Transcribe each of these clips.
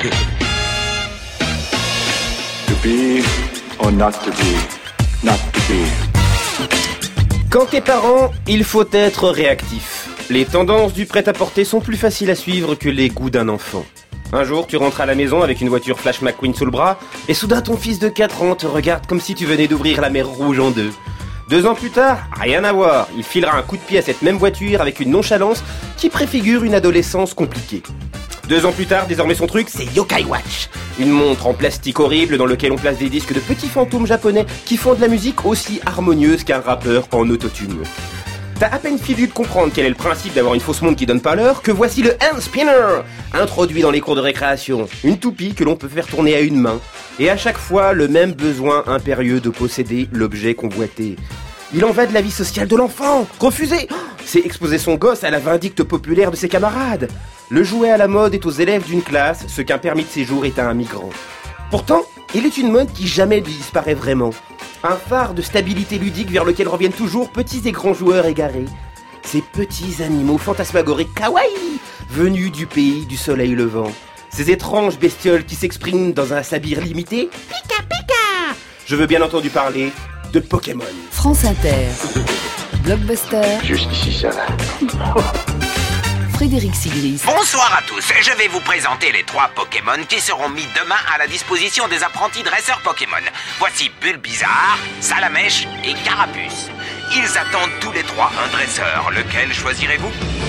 To be or not to be, not to be. Quand t'es parent, il faut être réactif. Les tendances du prêt-à-porter sont plus faciles à suivre que les goûts d'un enfant. Un jour, tu rentres à la maison avec une voiture Flash McQueen sous le bras, et soudain ton fils de 4 ans te regarde comme si tu venais d'ouvrir la mer Rouge en deux. 2 ans plus tard, rien à voir, il filera un coup de pied à cette même voiture avec une nonchalance qui préfigure une adolescence compliquée. 2 ans plus tard, désormais son truc, c'est Yokai Watch. Une montre en plastique horrible dans lequel on place des disques de petits fantômes japonais qui font de la musique aussi harmonieuse qu'un rappeur en autotune. T'as à peine fini de comprendre quel est le principe d'avoir une fausse montre qui donne pas l'heure que voici le hand spinner, introduit dans les cours de récréation. Une toupie que l'on peut faire tourner à une main. Et à chaque fois, le même besoin impérieux de posséder l'objet convoité. Il en va de la vie sociale de l'enfant. Refuser, c'est exposer son gosse à la vindicte populaire de ses camarades. Le jouet à la mode est aux élèves d'une classe, ce qu'un permis de séjour est à un migrant. Pourtant, il est une mode qui jamais ne disparaît vraiment. Un phare de stabilité ludique vers lequel reviennent toujours petits et grands joueurs égarés. Ces petits animaux fantasmagoriques kawaii, venus du pays du soleil levant. Ces étranges bestioles qui s'expriment dans un sabir limité. Pika pika. Je veux bien entendu parler de Pokémon. France Inter. Blockbuster. Jusqu'ici, ça va. Frédéric Sigris. Bonsoir à tous, je vais vous présenter les 3 Pokémon qui seront mis demain à la disposition des apprentis dresseurs Pokémon. Voici Bulbizarre, Salamèche et Carapuce. Ils attendent tous les 3 un dresseur. Lequel choisirez-vous ?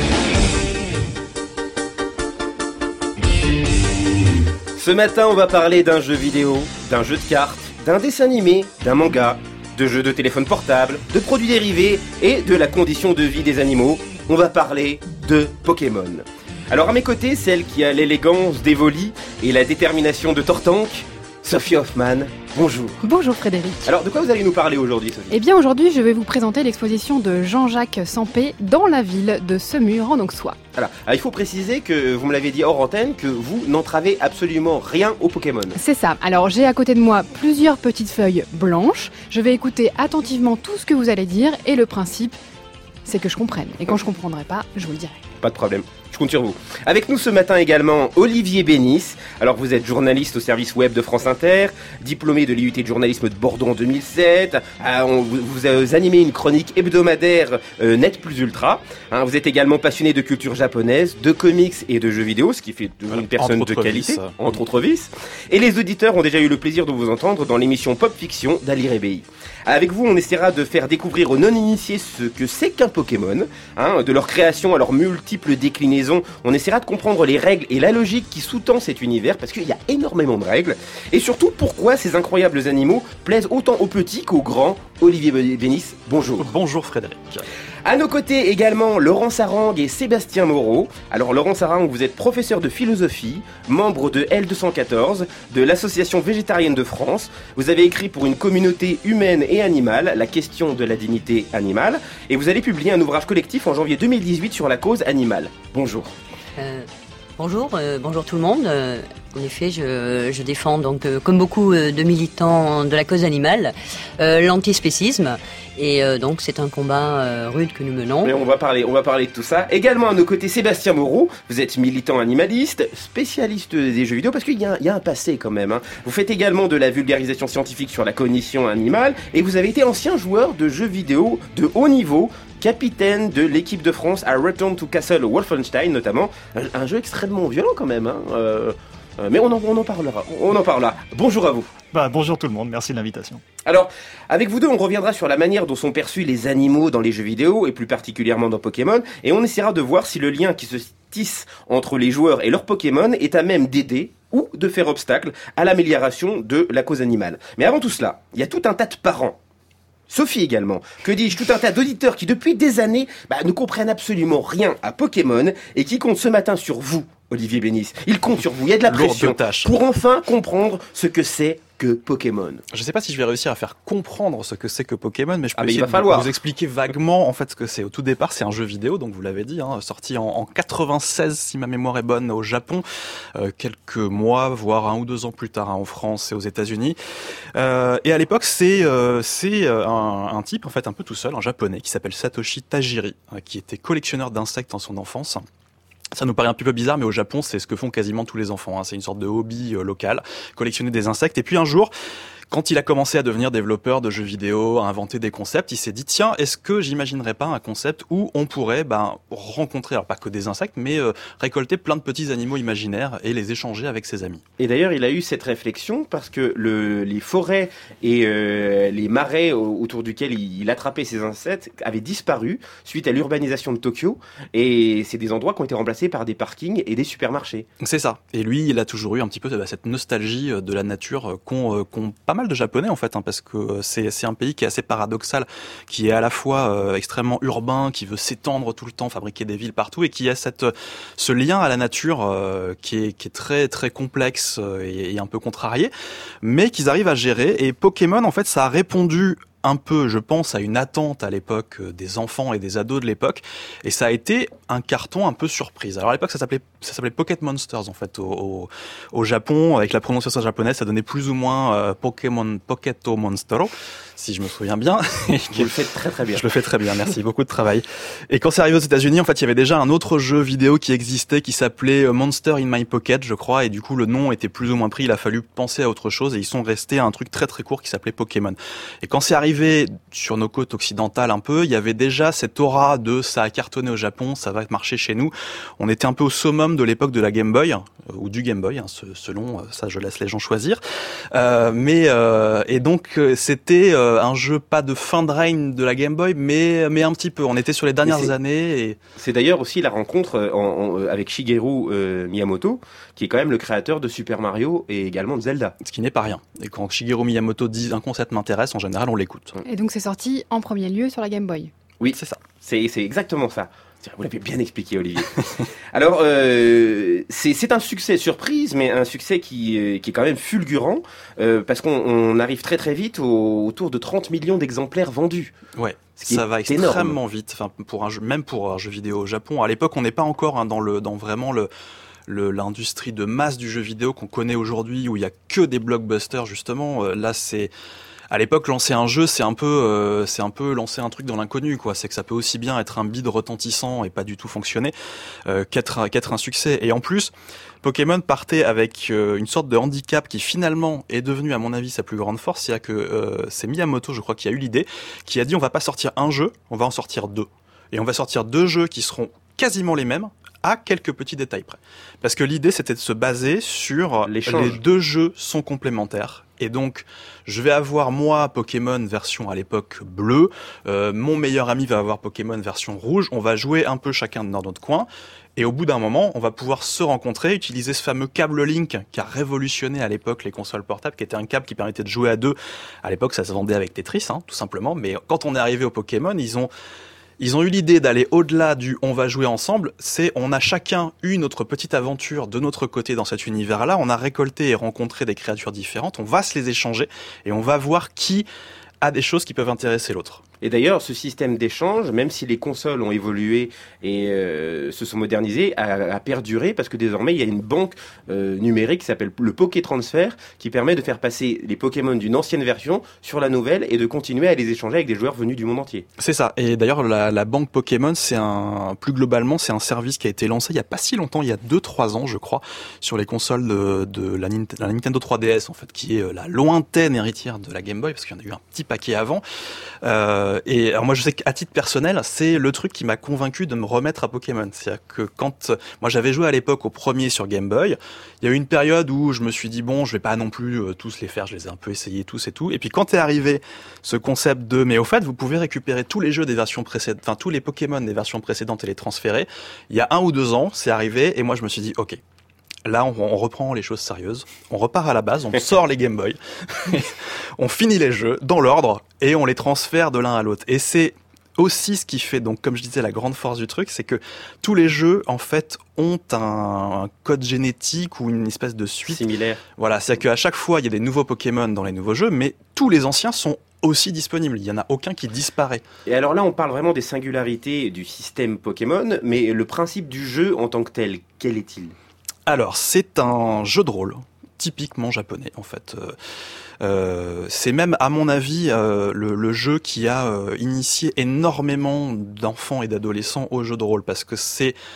Ce matin, on va parler d'un jeu vidéo, d'un jeu de cartes, d'un dessin animé, d'un manga, de jeux de téléphone portable, de produits dérivés et de la condition de vie des animaux. On va parler de Pokémon. Alors à mes côtés, celle qui a l'élégance d'Evoli et la détermination de Tortank, Sophie Hoffman. Bonjour. Bonjour Frédéric. Alors de quoi vous allez nous parler aujourd'hui, Sophie ? Eh bien aujourd'hui, je vais vous présenter l'exposition de Jean-Jacques Sampé dans la ville de Semur en Auxois. Alors, il faut préciser que vous me l'avez dit hors antenne, que vous n'entravez absolument rien au Pokémon. C'est ça. Alors j'ai à côté de moi plusieurs petites feuilles blanches. Je vais écouter attentivement tout ce que vous allez dire et le principe, c'est que je comprenne. Et quand je comprendrai pas, je vous le dirai. Pas de problème, je compte sur vous. Avec nous ce matin également, Olivier Bénis. Alors vous êtes journaliste au service web de France Inter, diplômé de l'IUT de journalisme de Bordeaux en 2007. Vous animez une chronique hebdomadaire Net Plus Ultra. Vous êtes également passionné de culture japonaise, de comics et de jeux vidéo, ce qui fait de vous une personne de qualité, entre autres vices. Et les auditeurs ont déjà eu le plaisir de vous entendre dans l'émission Pop Fiction d'Ali Rebei. Avec vous, on essaiera de faire découvrir aux non-initiés ce que c'est qu'un Pokémon, de leur création à leurs multiples déclinaisons. On essaiera de comprendre les règles et la logique qui sous-tend cet univers, parce qu'il y a énormément de règles. Et surtout, pourquoi ces incroyables animaux plaisent autant aux petits qu'aux grands. Olivier Bénis, bonjour. Bonjour Frédéric. À nos côtés également, Laurent Sarang et Sébastien Moreau. Alors Laurent Sarang, vous êtes professeur de philosophie, membre de L214, de l'Association végétarienne de France. Vous avez écrit pour une communauté humaine et animale, la question de la dignité animale. Et vous allez publier un ouvrage collectif en janvier 2018 sur la cause animale. Bonjour. Bonjour tout le monde. En effet, je défends donc, comme beaucoup de militants de la cause animale, l'antispécisme. Et donc c'est un combat rude que nous menons. Mais on va parler de tout ça. Également à nos côtés, Sébastien Moreau. Vous êtes militant animaliste, spécialiste des jeux vidéo, parce qu'il y a un passé quand même. Vous faites également de la vulgarisation scientifique sur la cognition animale, et vous avez été ancien joueur de jeux vidéo de haut niveau, capitaine de l'équipe de France à Return to Castle Wolfenstein notamment. Un jeu extrêmement violent quand même. Mais on en parlera. Bonjour à vous. Bonjour tout le monde, merci de l'invitation. Alors, avec vous deux, on reviendra sur la manière dont sont perçus les animaux dans les jeux vidéo, et plus particulièrement dans Pokémon, et on essaiera de voir si le lien qui se tisse entre les joueurs et leurs Pokémon est à même d'aider ou de faire obstacle à l'amélioration de la cause animale. Mais avant tout cela, il y a tout un tas de parents, Sophie également, que dis-je, tout un tas d'auditeurs qui depuis des années ne comprennent absolument rien à Pokémon et qui comptent ce matin sur vous, Olivier Bénis. Ils comptent sur vous, il y a de la pression pour enfin comprendre ce que c'est que Pokémon. Je ne sais pas si je vais réussir à faire comprendre ce que c'est que Pokémon, mais je peux essayer de vous expliquer vaguement en fait ce que c'est. Au tout départ, c'est un jeu vidéo, donc vous l'avez dit, sorti en 96 si ma mémoire est bonne au Japon, quelques mois, voire 1 ou 2 ans plus tard en France et aux États-Unis. Et à l'époque, c'est un type en fait un peu tout seul, un japonais qui s'appelle Satoshi Tajiri, qui était collectionneur d'insectes dans son enfance. Ça nous paraît un petit peu bizarre, mais au Japon, c'est ce que font quasiment tous les enfants, hein. C'est une sorte de hobby local, collectionner des insectes. Et puis un jour, quand il a commencé à devenir développeur de jeux vidéo, à inventer des concepts, il s'est dit, tiens, est-ce que j'imaginerais pas un concept où on pourrait rencontrer, alors pas que des insectes, mais récolter plein de petits animaux imaginaires et les échanger avec ses amis. Et d'ailleurs, il a eu cette réflexion parce que les forêts et les marais autour duquel il attrapait ces insectes avaient disparu suite à l'urbanisation de Tokyo. Et c'est des endroits qui ont été remplacés par des parkings et des supermarchés. C'est ça. Et lui, il a toujours eu un petit peu cette nostalgie de la nature qu'ont pas mal de Japonais en fait, hein, parce que c'est un pays qui est assez paradoxal, qui est à la fois extrêmement urbain, qui veut s'étendre tout le temps, fabriquer des villes partout, et qui a ce lien à la nature qui est très très complexe et un peu contrarié, mais qu'ils arrivent à gérer. Et Pokémon, en fait, ça a répondu un peu, je pense, à une attente à l'époque des enfants et des ados de l'époque, et ça a été un carton un peu surprise. Alors à l'époque, ça s'appelait Pocket Monsters en fait au Japon, avec la prononciation japonaise, ça donnait plus ou moins Pokémon Pocketo Monstero, si je me souviens bien. Vous le faites très très bien. Je le fais très bien, merci, beaucoup de travail. Et quand c'est arrivé aux États-Unis, en fait, il y avait déjà un autre jeu vidéo qui existait, qui s'appelait Monster in My Pocket, je crois, et du coup le nom était plus ou moins pris. Il a fallu penser à autre chose, et ils sont restés à un truc très très court qui s'appelait Pokémon. Et quand c'est arrivé sur nos côtes occidentales un peu, il y avait déjà cette aura de ça a cartonné au Japon, ça va marcher chez nous. On était un peu au summum de l'époque de la Game Boy, ou du Game Boy, hein, selon, ça je laisse les gens choisir. Et donc c'était un jeu pas de fin de règne de la Game Boy, mais un petit peu. On était sur les dernières années. Et... C'est d'ailleurs aussi la rencontre avec Shigeru Miyamoto, qui est quand même le créateur de Super Mario et également de Zelda. Ce qui n'est pas rien. Et quand Shigeru Miyamoto dit un concept m'intéresse, en général on l'écoute. Et donc c'est sorti en premier lieu sur la Game Boy. Oui, c'est ça. C'est exactement ça. Vous l'avez bien expliqué, Olivier. Alors, c'est un succès surprise, mais un succès qui est quand même fulgurant, parce qu'on arrive très très vite autour de 30 millions d'exemplaires vendus. Ouais, ça va extrêmement vite. Enfin, même pour un jeu vidéo au Japon. À l'époque, on n'est pas encore dans vraiment l'industrie de masse du jeu vidéo qu'on connaît aujourd'hui, où il y a que des blockbusters justement. Là, à l'époque, lancer un jeu, c'est un peu lancer un truc dans l'inconnu, quoi. C'est que ça peut aussi bien être un bid retentissant et pas du tout fonctionner, qu'être un succès. Et en plus, Pokémon partait avec une sorte de handicap qui finalement est devenu, à mon avis, sa plus grande force. C'est-à-dire que c'est Miyamoto, je crois, qui a eu l'idée, qui a dit on va pas sortir un jeu, on va en sortir deux. Et on va sortir deux jeux qui seront quasiment les mêmes, à quelques petits détails près. Parce que l'idée, c'était de se baser sur les deux jeux sont complémentaires. Et donc, je vais avoir, moi, Pokémon version, à l'époque, bleue. Mon meilleur ami va avoir Pokémon version rouge. On va jouer un peu chacun dans notre coin. Et au bout d'un moment, on va pouvoir se rencontrer, utiliser ce fameux câble Link qui a révolutionné à l'époque les consoles portables, qui était un câble qui permettait de jouer à deux. À l'époque, ça se vendait avec Tetris, hein, tout simplement. Mais quand on est arrivé au Pokémon, ils ont eu l'idée d'aller au-delà du « on va jouer ensemble », on a chacun eu notre petite aventure de notre côté dans cet univers-là, on a récolté et rencontré des créatures différentes, on va se les échanger et on va voir qui a des choses qui peuvent intéresser l'autre. Et d'ailleurs, ce système d'échange, même si les consoles ont évolué et se sont modernisées, a perduré parce que désormais, il y a une banque numérique qui s'appelle le Poké Transfer qui permet de faire passer les Pokémon d'une ancienne version sur la nouvelle et de continuer à les échanger avec des joueurs venus du monde entier. C'est ça. Et d'ailleurs, la banque Pokémon, plus globalement, c'est un service qui a été lancé il y a pas si longtemps, il y a 2-3 ans, je crois, sur les consoles de la Nintendo 3DS, en fait, qui est la lointaine héritière de la Game Boy, parce qu'il y en a eu un petit paquet avant. Et alors moi je sais qu'à titre personnel, c'est le truc qui m'a convaincu de me remettre à Pokémon. C'est-à-dire que quand moi j'avais joué à l'époque au premier sur Game Boy, il y a eu une période où je me suis dit bon, je vais pas non plus tous les faire, je les ai un peu essayés tous et tout. Et puis quand est arrivé ce concept de mais au fait, vous pouvez récupérer tous les jeux des versions précédentes, enfin tous les Pokémon des versions précédentes et les transférer. Il y a 1 ou 2 ans, c'est arrivé et moi je me suis dit OK. Là, on reprend les choses sérieuses, on repart à la base, on sort les Game Boy, on finit les jeux dans l'ordre et on les transfère de l'un à l'autre. Et c'est aussi ce qui fait, donc comme je disais, la grande force du truc, c'est que tous les jeux, en fait, ont un code génétique ou une espèce de suite similaire. Voilà, c'est qu'à chaque fois, il y a des nouveaux Pokémon dans les nouveaux jeux, mais tous les anciens sont aussi disponible. Il n'y en a aucun qui disparaît. Et alors là, on parle vraiment des singularités du système Pokémon, mais le principe du jeu en tant que tel, quel est-il ? Alors, c'est un jeu de rôle, typiquement japonais, en fait. C'est même, à mon avis, le jeu qui a initié énormément d'enfants et d'adolescents au jeu de rôle, parce que c'est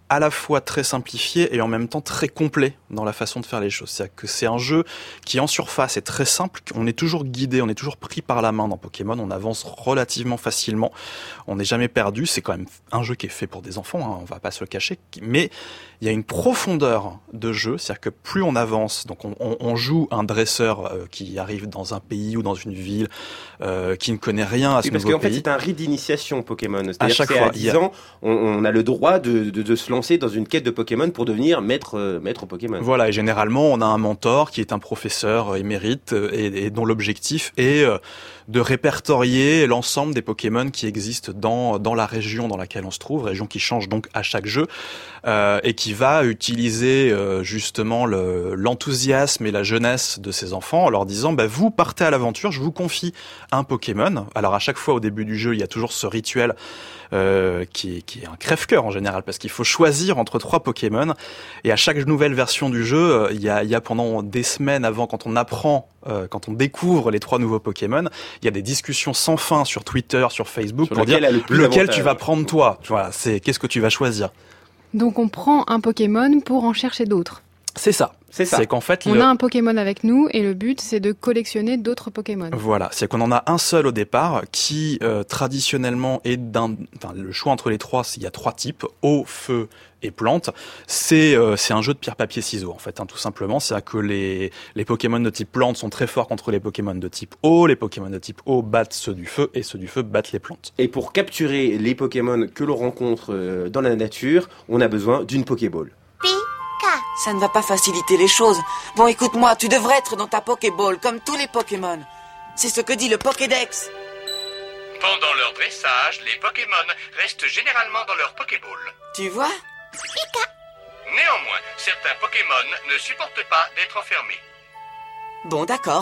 à la fois très simplifié et en même temps très complet dans la façon de faire les choses. C'est-à-dire que c'est un jeu qui en surface est très simple, on est toujours guidé, on est toujours pris par la main dans Pokémon, on avance relativement facilement, on n'est jamais perdu, c'est quand même un jeu qui est fait pour des enfants, hein, on va pas se le cacher, mais il y a une profondeur de jeu, c'est-à-dire que plus on avance, donc on joue un dresseur qui arrive dans un pays ou dans une ville qui ne connaît rien à ce nouveau pays. Parce qu'en fait c'est un rite d'initiation Pokémon, c'est-à-dire chaque que fois, à 10 ans, on a le droit de se lancer dans une quête de Pokémon pour devenir maître Pokémon. Voilà, et généralement on a un mentor qui est un professeur émérite et dont l'objectif est de répertorier l'ensemble des Pokémon qui existent dans la région dans laquelle on se trouve, région qui change donc à chaque jeu, et qui va utiliser justement l'enthousiasme et la jeunesse de ses enfants en leur disant vous partez à l'aventure, je vous confie un Pokémon. Alors à chaque fois au début du jeu, il y a toujours ce rituel qui est un crève-cœur en général, parce qu'il faut choisir entre 3 Pokémon, et à chaque nouvelle version du jeu, il y a pendant des semaines avant, quand on apprend, quand on découvre les 3 nouveaux Pokémon, il y a des discussions sans fin sur Twitter, sur Facebook, pour dire lequel tu vas prendre toi. Voilà, qu'est-ce que tu vas choisir. Donc on prend un Pokémon pour en chercher d'autres. C'est ça. C'est qu'en fait, on a un Pokémon avec nous et le but c'est de collectionner d'autres Pokémon. Voilà, c'est qu'on en a un seul au départ qui traditionnellement est le choix entre les 3, il y a 3 types, eau, feu et plante. C'est un jeu de pierre papier ciseaux en fait, tout simplement. C'est-à-dire que les Pokémon de type plante sont très forts contre les Pokémon de type eau, les Pokémon de type eau battent ceux du feu et ceux du feu battent les plantes. Et pour capturer les Pokémon que l'on rencontre dans la nature, on a besoin d'une Pokéball. Ça ne va pas faciliter les choses. Bon, écoute-moi, tu devrais être dans ta Pokéball, comme tous les Pokémon. C'est ce que dit le Pokédex. Pendant leur dressage, les Pokémon restent généralement dans leur Pokéball. Tu vois ? Néanmoins, certains Pokémon ne supportent pas d'être enfermés. Bon, d'accord.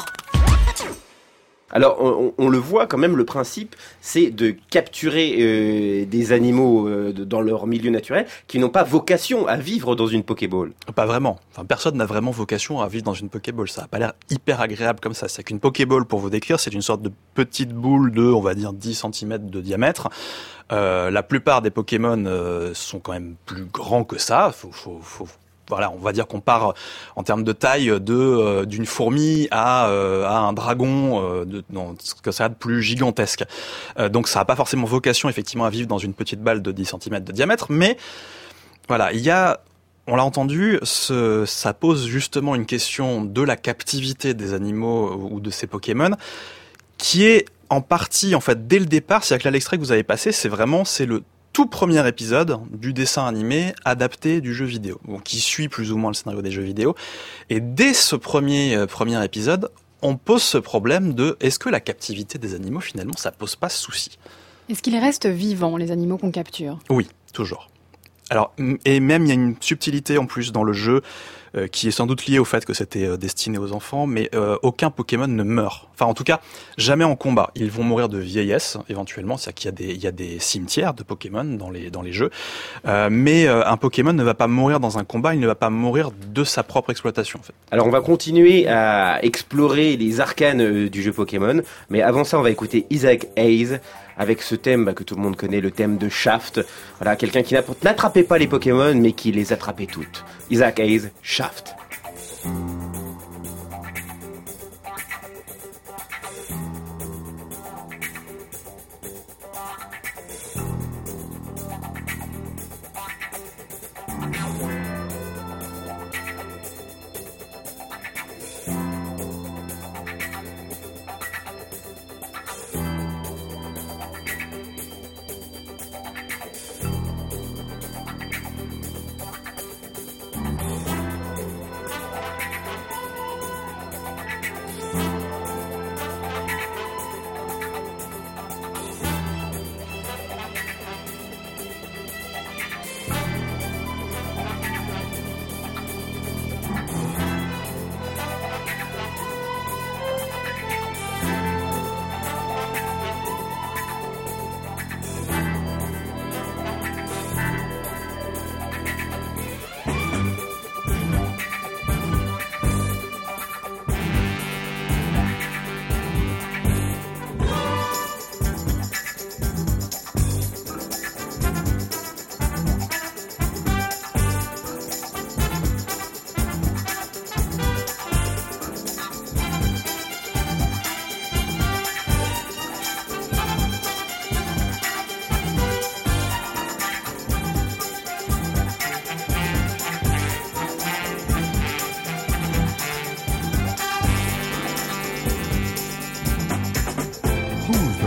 Alors, on le voit quand même, le principe, c'est de capturer des animaux dans leur milieu naturel qui n'ont pas vocation à vivre dans une Pokéball. Pas vraiment. Personne n'a vraiment vocation à vivre dans une Pokéball. Ça n'a pas l'air hyper agréable comme ça. C'est qu'une Pokéball, pour vous décrire, c'est une sorte de petite boule de, on va dire, 10 cm de diamètre. La plupart des Pokémon sont quand même plus grands que ça. Voilà, on va dire qu'on part en termes de taille d'une fourmi à un dragon, dans ce que ça a de plus gigantesque. Donc ça n'a pas forcément vocation effectivement à vivre dans une petite balle de 10 cm de diamètre, mais voilà, on l'a entendu, ça pose justement une question de la captivité des animaux ou de ces Pokémon, qui est en partie, en fait, dès le départ, c'est-à-dire que là, l'extrait que vous avez passé, c'est le tout premier épisode du dessin animé adapté du jeu vidéo, qui suit plus ou moins le scénario des jeux vidéo. Et dès ce premier épisode, on pose ce problème de est-ce que la captivité des animaux, finalement, ça pose pas souci ? Est-ce qu'ils restent vivants, les animaux qu'on capture ? Oui, toujours. Alors, et même il y a une subtilité en plus dans le jeu qui est sans doute liée au fait que c'était destiné aux enfants, mais aucun Pokémon ne meurt. Enfin, en tout cas, jamais en combat. Ils vont mourir de vieillesse, éventuellement. C'est-à-dire qu'il y a des cimetières de Pokémon dans les jeux. Mais un Pokémon ne va pas mourir dans un combat, il ne va pas mourir de sa propre exploitation, en fait. Alors, on va continuer à explorer les arcanes du jeu Pokémon, mais avant ça, on va écouter Isaac Hayes avec ce thème que tout le monde connaît, le thème de Shaft. Voilà, quelqu'un qui n'attrapait pas les Pokémon, mais qui les attrapait toutes. Isaac Hayes, Shaft.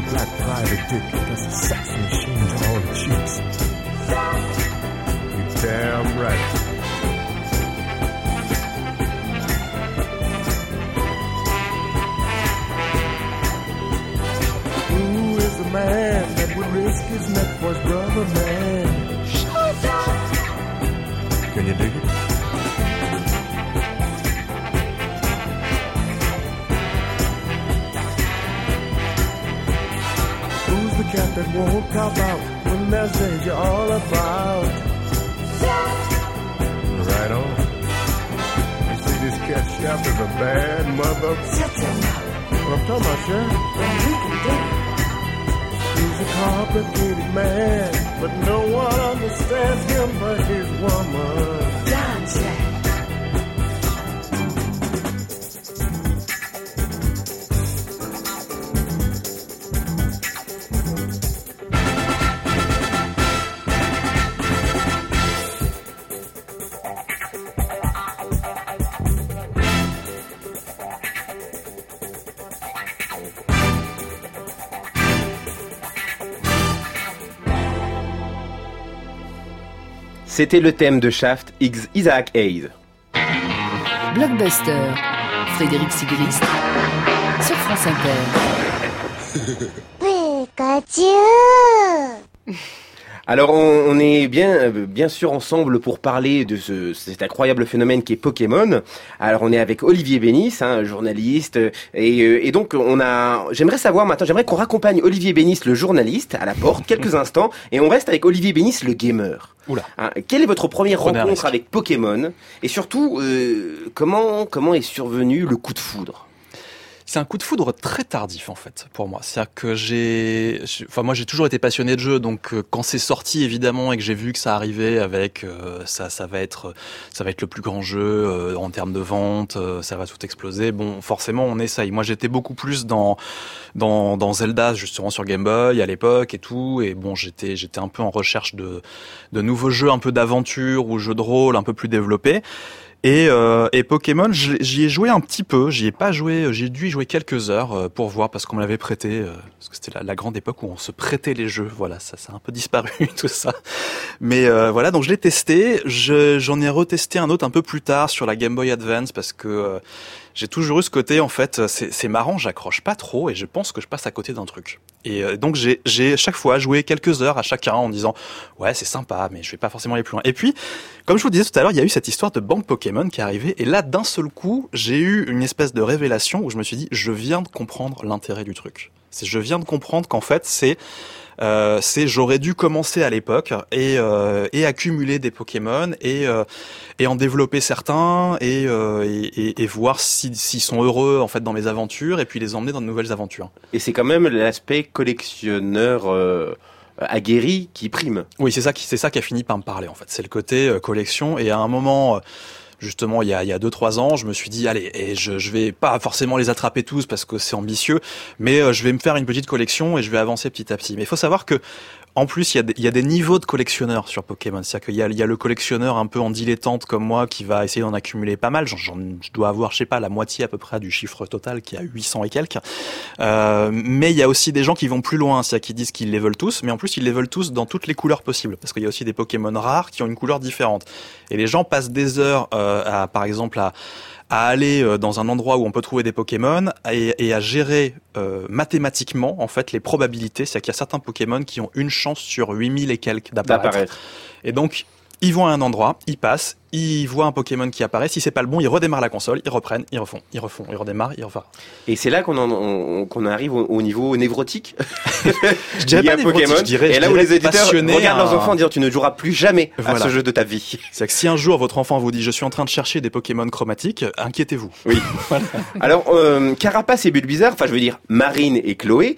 black private dick, that's a sex machine to all the chicks. You damn right. Who is the man that would risk his neck for his brother, man? Shut up! Can you dig it? The cat that won't cop out when there's danger all about. Right on. You see, this cat chef is a bad mother. What I'm talking about, Chef? He's a complicated man, but no one understands him but his woman. Dance. C'était le thème de Shaft X Isaac Hayes. Blockbuster, Frédéric Sigrist, sur France Inter. Pikachu. Alors on est bien sûr ensemble pour parler de cet incroyable phénomène qui est Pokémon. Alors on est avec Olivier Bénis, journaliste, et donc j'aimerais savoir maintenant, j'aimerais qu'on raccompagne Olivier Bénis, le journaliste, à la porte quelques instants, et on reste avec Olivier Bénis, le gamer. Oula. Quelle est votre première rencontre avec Pokémon, et surtout comment est survenu le coup de foudre? C'est un coup de foudre très tardif en fait pour moi. C'est-à-dire que moi j'ai toujours été passionné de jeux, donc quand c'est sorti évidemment et que j'ai vu que ça arrivait avec ça va être le plus grand jeu en termes de vente, ça va tout exploser. Bon, forcément on essaye. Moi j'étais beaucoup plus dans Zelda justement sur Game Boy à l'époque et tout, et bon j'étais un peu en recherche de nouveaux jeux un peu d'aventure ou jeux de rôle un peu plus développés. Et Pokémon, j'y ai joué un petit peu, j'y ai pas joué, j'ai dû y jouer quelques heures pour voir parce qu'on me l'avait prêté, parce que c'était la grande époque où on se prêtait les jeux, voilà, ça a un peu disparu tout ça. Mais voilà, donc je l'ai testé, j'en ai retesté un autre un peu plus tard sur la Game Boy Advance parce que j'ai toujours eu ce côté, en fait, c'est marrant, j'accroche pas trop et je pense que je passe à côté d'un truc. Et donc j'ai chaque fois joué quelques heures à chacun en disant ouais c'est sympa mais je vais pas forcément aller plus loin. Et puis comme je vous disais tout à l'heure, il y a eu cette histoire de banque Pokémon qui est arrivée et là d'un seul coup j'ai eu une espèce de révélation où je me suis dit je viens de comprendre l'intérêt du truc. Je viens de comprendre qu'en fait j'aurais dû commencer à l'époque et accumuler des Pokémon et en développer certains et voir s'ils sont heureux en fait dans mes aventures et puis les emmener dans de nouvelles aventures. Et c'est quand même l'aspect collectionneur aguerri qui prime. Oui, c'est ça qui a fini par me parler en fait. C'est le côté collection et à un moment justement il y a 2-3 ans, je me suis dit allez, et je vais pas forcément les attraper tous parce que c'est ambitieux, mais je vais me faire une petite collection et je vais avancer petit à petit. Mais il faut savoir que en plus, il y a des niveaux de collectionneurs sur Pokémon. C'est-à-dire qu'il y a le collectionneur un peu en dilettante comme moi qui va essayer d'en accumuler pas mal. Je dois avoir, je sais pas, la moitié à peu près du chiffre total qui est à 800 et quelques. Mais il y a aussi des gens qui vont plus loin, c'est-à-dire qui disent qu'ils les veulent tous, mais en plus ils les veulent tous dans toutes les couleurs possibles. Parce qu'il y a aussi des Pokémon rares qui ont une couleur différente. Et les gens passent des heures par exemple à aller dans un endroit où on peut trouver des Pokémon et à gérer mathématiquement en fait les probabilités. C'est-à-dire qu'il y a certains Pokémon qui ont une chance sur 8000 et quelques d'apparaître. Et donc ils vont à un endroit, ils passent, ils voient un Pokémon qui apparaît. Si c'est pas le bon, ils redémarrent la console, ils reprennent, ils refont, ils redémarrent, ils refont. Et c'est là qu'on arrive au niveau névrotique. Je dirais pas névrotique, je dirais. Et là où les éditeurs regardent leurs enfants dire tu ne joueras plus jamais à ce jeu de ta vie. C'est que si un jour votre enfant vous dit je suis en train de chercher des Pokémon chromatiques, inquiétez-vous. Oui. Voilà. Alors Carapace et Bulbizarre, enfin je veux dire Marine et Chloé,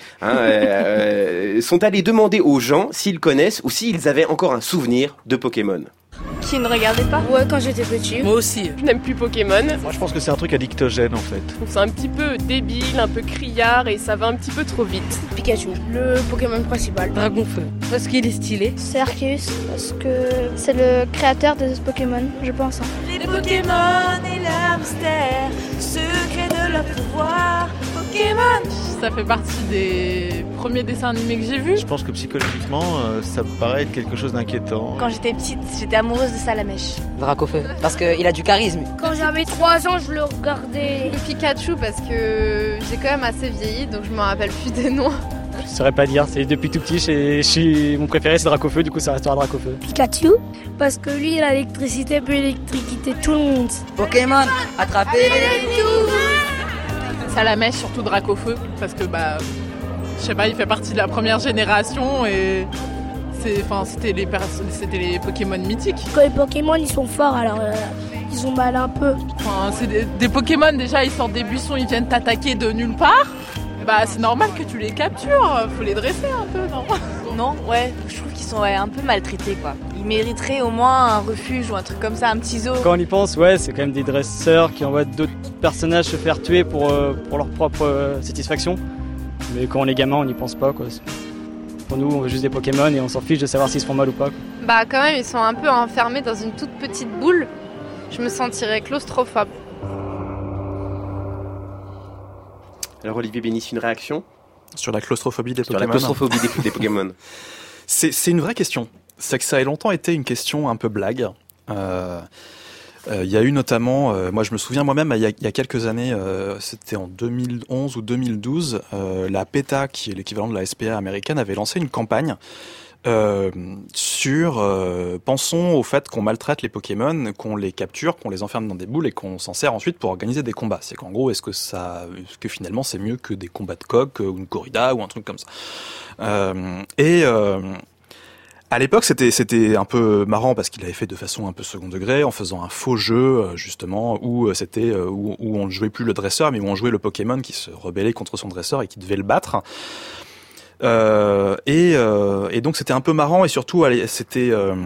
sont allés demander aux gens s'ils connaissent ou s'ils avaient encore un souvenir de Pokémon. Qui ne regardait pas? Ouais, quand j'étais petit. Moi aussi. Je n'aime plus Pokémon. Moi, je pense que c'est un truc addictogène, en fait. Je trouve ça un petit peu débile, un peu criard et ça va un petit peu trop vite. Pikachu, le Pokémon principal. Dragonfeu, parce qu'il est stylé. C'est Arceus, parce que c'est le créateur de ce Pokémon, je pense. Les Pokémon et leur mystère, secret de leur pouvoir. Pokémon, ça fait partie des premiers dessins animés que j'ai vus. Je pense que psychologiquement, ça me paraît être quelque chose d'inquiétant. Quand j'étais petite, j'étais amoureuse de Salamèche. Dracofeu, parce qu'il a du charisme. Quand j'avais 3 ans, je le regardais. Et Pikachu parce que j'ai quand même assez vieilli, donc je me rappelle plus des noms. Je saurais pas dire, c'est depuis tout petit, mon préféré c'est Dracofeu, du coup ça restera Dracofeu. Pikachu, parce que lui, l'électricité peut électrocuter tout le monde. Pokémon, attrapez-les tous. Salamèche, surtout Dracofeu, parce que je sais pas, il fait partie de la première génération et c'était les Pokémon mythiques. Quand les Pokémon ils sont forts, alors ils ont mal un peu. C'est des Pokémon, déjà ils sortent des buissons, ils viennent t'attaquer de nulle part. C'est normal que tu les captures, faut les dresser un peu, non? Non, ouais, je trouve qu'ils sont un peu maltraités, quoi. Ils mériteraient au moins un refuge ou un truc comme ça, un petit zoo. Quand on y pense, ouais, c'est quand même des dresseurs qui envoient d'autres personnages se faire tuer pour leur propre satisfaction. Mais quand on est gamin, on n'y pense pas, quoi. Pour nous, on veut juste des Pokémon et on s'en fiche de savoir s'ils se font mal ou pas, quoi. Quand même, ils sont un peu enfermés dans une toute petite boule. Je me sentirais claustrophobe. Alors Olivier Bénis, une réaction sur la claustrophobie des Pokémon. Sur la claustrophobie des Pokémon. C'est une vraie question. C'est que ça a longtemps été une question un peu blague. Il y a eu notamment, moi je me souviens moi-même, il y a quelques années, c'était en 2011 ou 2012, la PETA, qui est l'équivalent de la SPA américaine, avait lancé une campagne sur pensons au fait qu'on maltraite les Pokémon, qu'on les capture, qu'on les enferme dans des boules et qu'on s'en sert ensuite pour organiser des combats. C'est qu'en gros, est-ce que finalement c'est mieux que des combats de coq ou une corrida ou un truc comme ça. À l'époque, c'était un peu marrant parce qu'il avait fait de façon un peu second degré en faisant un faux jeu justement où on ne jouait plus le dresseur mais où on jouait le Pokémon qui se rebellait contre son dresseur et qui devait le battre. Et donc c'était un peu marrant et surtout c'était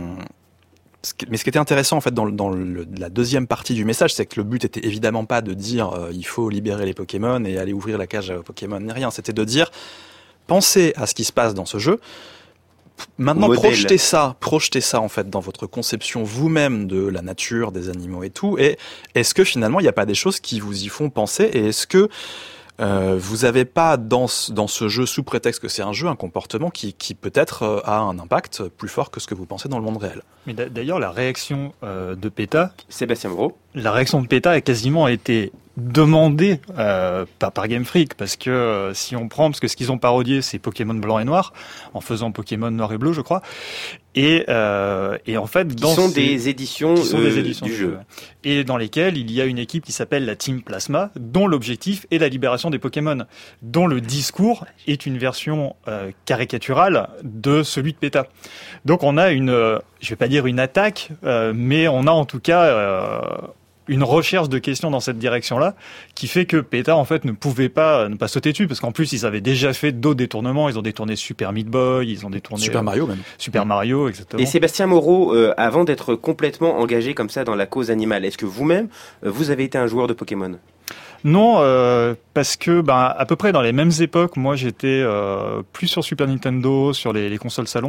mais ce qui était intéressant en fait dans la deuxième partie du message, c'est que le but était évidemment pas de dire il faut libérer les Pokémon et aller ouvrir la cage aux Pokémon ni rien, c'était de dire pensez à ce qui se passe dans ce jeu. Maintenant, projetez ça en fait dans votre conception vous-même de la nature, des animaux et tout. Et est-ce que finalement il n'y a pas des choses qui vous y font penser? Et est-ce que vous avez pas dans ce jeu, sous prétexte que c'est un jeu, un comportement qui peut-être a un impact plus fort que ce que vous pensez dans le monde réel? Mais d'ailleurs, la réaction de PETA, Sébastien Moreau, la réaction de PETA a quasiment été demandée par Game Freak, parce que si on prend, parce que ce qu'ils ont parodié, c'est Pokémon blanc et noir, en faisant Pokémon noir et bleu, je crois. Et en fait, qui sont des éditions du jeu, et dans lesquelles il y a une équipe qui s'appelle la Team Plasma, dont l'objectif est la libération des Pokémon, dont le discours est une version caricaturale de celui de PETA. Donc on a je vais pas dire une attaque, mais on a en tout cas une recherche de questions dans cette direction-là, qui fait que PETA, en fait, ne pouvait pas ne pas sauter dessus, parce qu'en plus, ils avaient déjà fait d'autres détournements. Ils ont détourné Super Meat Boy, ils ont détourné Super Mario même. Super Mario, exactement. Et Sébastien Moreau, avant d'être complètement engagé comme ça dans la cause animale, est-ce que vous-même, vous avez été un joueur de Pokémon? Non, parce que à peu près dans les mêmes époques, moi j'étais plus sur Super Nintendo, sur les consoles salon,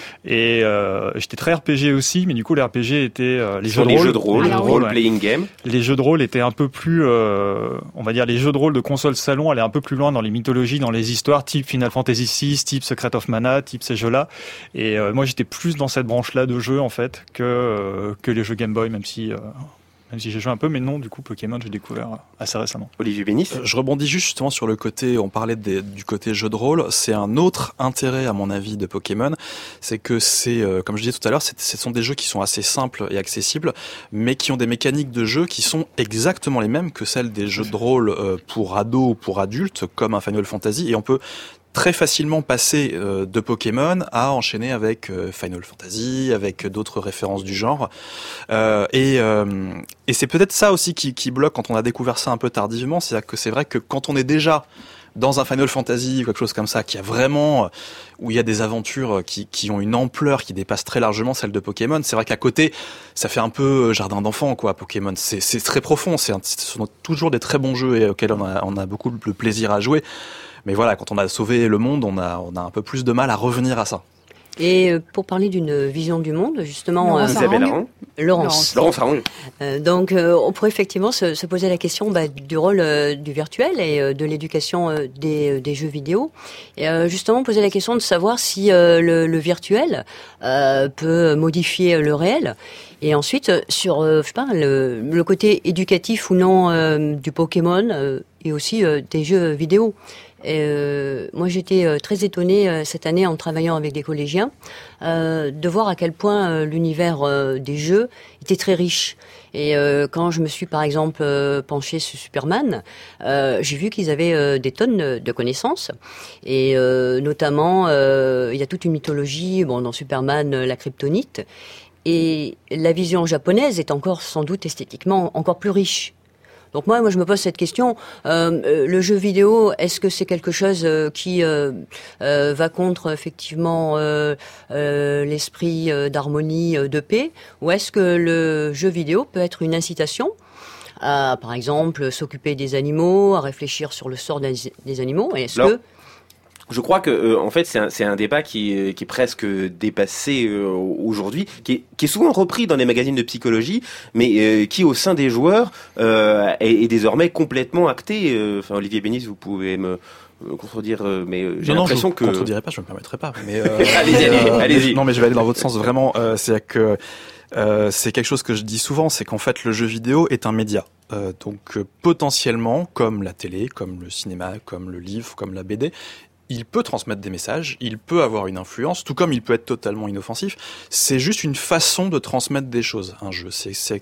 et j'étais très RPG aussi, mais du coup les RPG étaient les jeux de rôle, role-playing game. Les jeux de rôle étaient un peu plus, on va dire, les jeux de rôle de consoles salon allaient un peu plus loin dans les mythologies, dans les histoires, type Final Fantasy VI, type Secret of Mana, type ces jeux-là, et moi j'étais plus dans cette branche-là de jeux en fait que les jeux Game Boy, même si j'ai joué un peu, mais non, du coup, Pokémon, j'ai découvert assez récemment. Olivier Bénis. Je rebondis juste justement sur le côté, on parlait du côté jeu de rôle, c'est un autre intérêt, à mon avis, de Pokémon, c'est que comme je disais tout à l'heure, ce sont des jeux qui sont assez simples et accessibles, mais qui ont des mécaniques de jeu qui sont exactement les mêmes que celles des jeux de rôle pour ados ou pour adultes, comme un Final Fantasy, et on peut très facilement passer de Pokémon à enchaîner avec Final Fantasy, avec d'autres références du genre. Et c'est peut-être ça aussi qui bloque quand on a découvert ça un peu tardivement, c'est-à-dire que c'est vrai que quand on est déjà dans un Final Fantasy ou quelque chose comme ça, où il y a des aventures qui ont une ampleur qui dépasse très largement celle de Pokémon, c'est vrai qu'à côté, ça fait un peu jardin d'enfants, quoi, Pokémon. C'est très profond, ce sont toujours des très bons jeux et auxquels on a beaucoup de plaisir à jouer. Mais voilà, quand on a sauvé le monde, on a un peu plus de mal à revenir à ça. Et pour parler d'une vision du monde, justement... Isabelle Aran. Laurence. Laurence, pardon. Donc, on pourrait effectivement se poser la question du rôle du virtuel et de l'éducation des jeux vidéo. Et justement, poser la question de savoir si le virtuel peut modifier le réel. Et ensuite, sur je sais pas, le côté éducatif ou non du Pokémon et aussi des jeux vidéo. Moi, j'étais très étonnée cette année en travaillant avec des collégiens de voir à quel point l'univers des jeux était très riche. Et quand je me suis, par exemple, penchée sur Superman, j'ai vu qu'ils avaient des tonnes de connaissances. Et notamment, il y a toute une mythologie, dans Superman, la kryptonite. Et la vision japonaise est encore, sans doute, esthétiquement encore plus riche. Donc moi, je me pose cette question. Le jeu vidéo, est-ce que c'est quelque chose qui va contre effectivement l'esprit d'harmonie, de paix, ou est-ce que le jeu vidéo peut être une incitation à, par exemple, s'occuper des animaux, à réfléchir sur le sort des animaux? Et est-ce que je crois que en fait c'est un débat qui est presque dépassé aujourd'hui, qui est souvent repris dans les magazines de psychologie, mais qui au sein des joueurs est désormais complètement acté. Enfin, Olivier Bénis, vous pouvez me contredire, mais j'ai l'impression que... Non, je ne contredirai pas, je ne me permettrai pas. Mais, allez-y. Non, mais je vais aller dans votre sens, vraiment. C'est que c'est quelque chose que je dis souvent, c'est qu'en fait le jeu vidéo est un média. Donc potentiellement, comme la télé, comme le cinéma, comme le livre, comme la BD, il peut transmettre des messages, il peut avoir une influence, tout comme il peut être totalement inoffensif. C'est juste une façon de transmettre des choses, un jeu.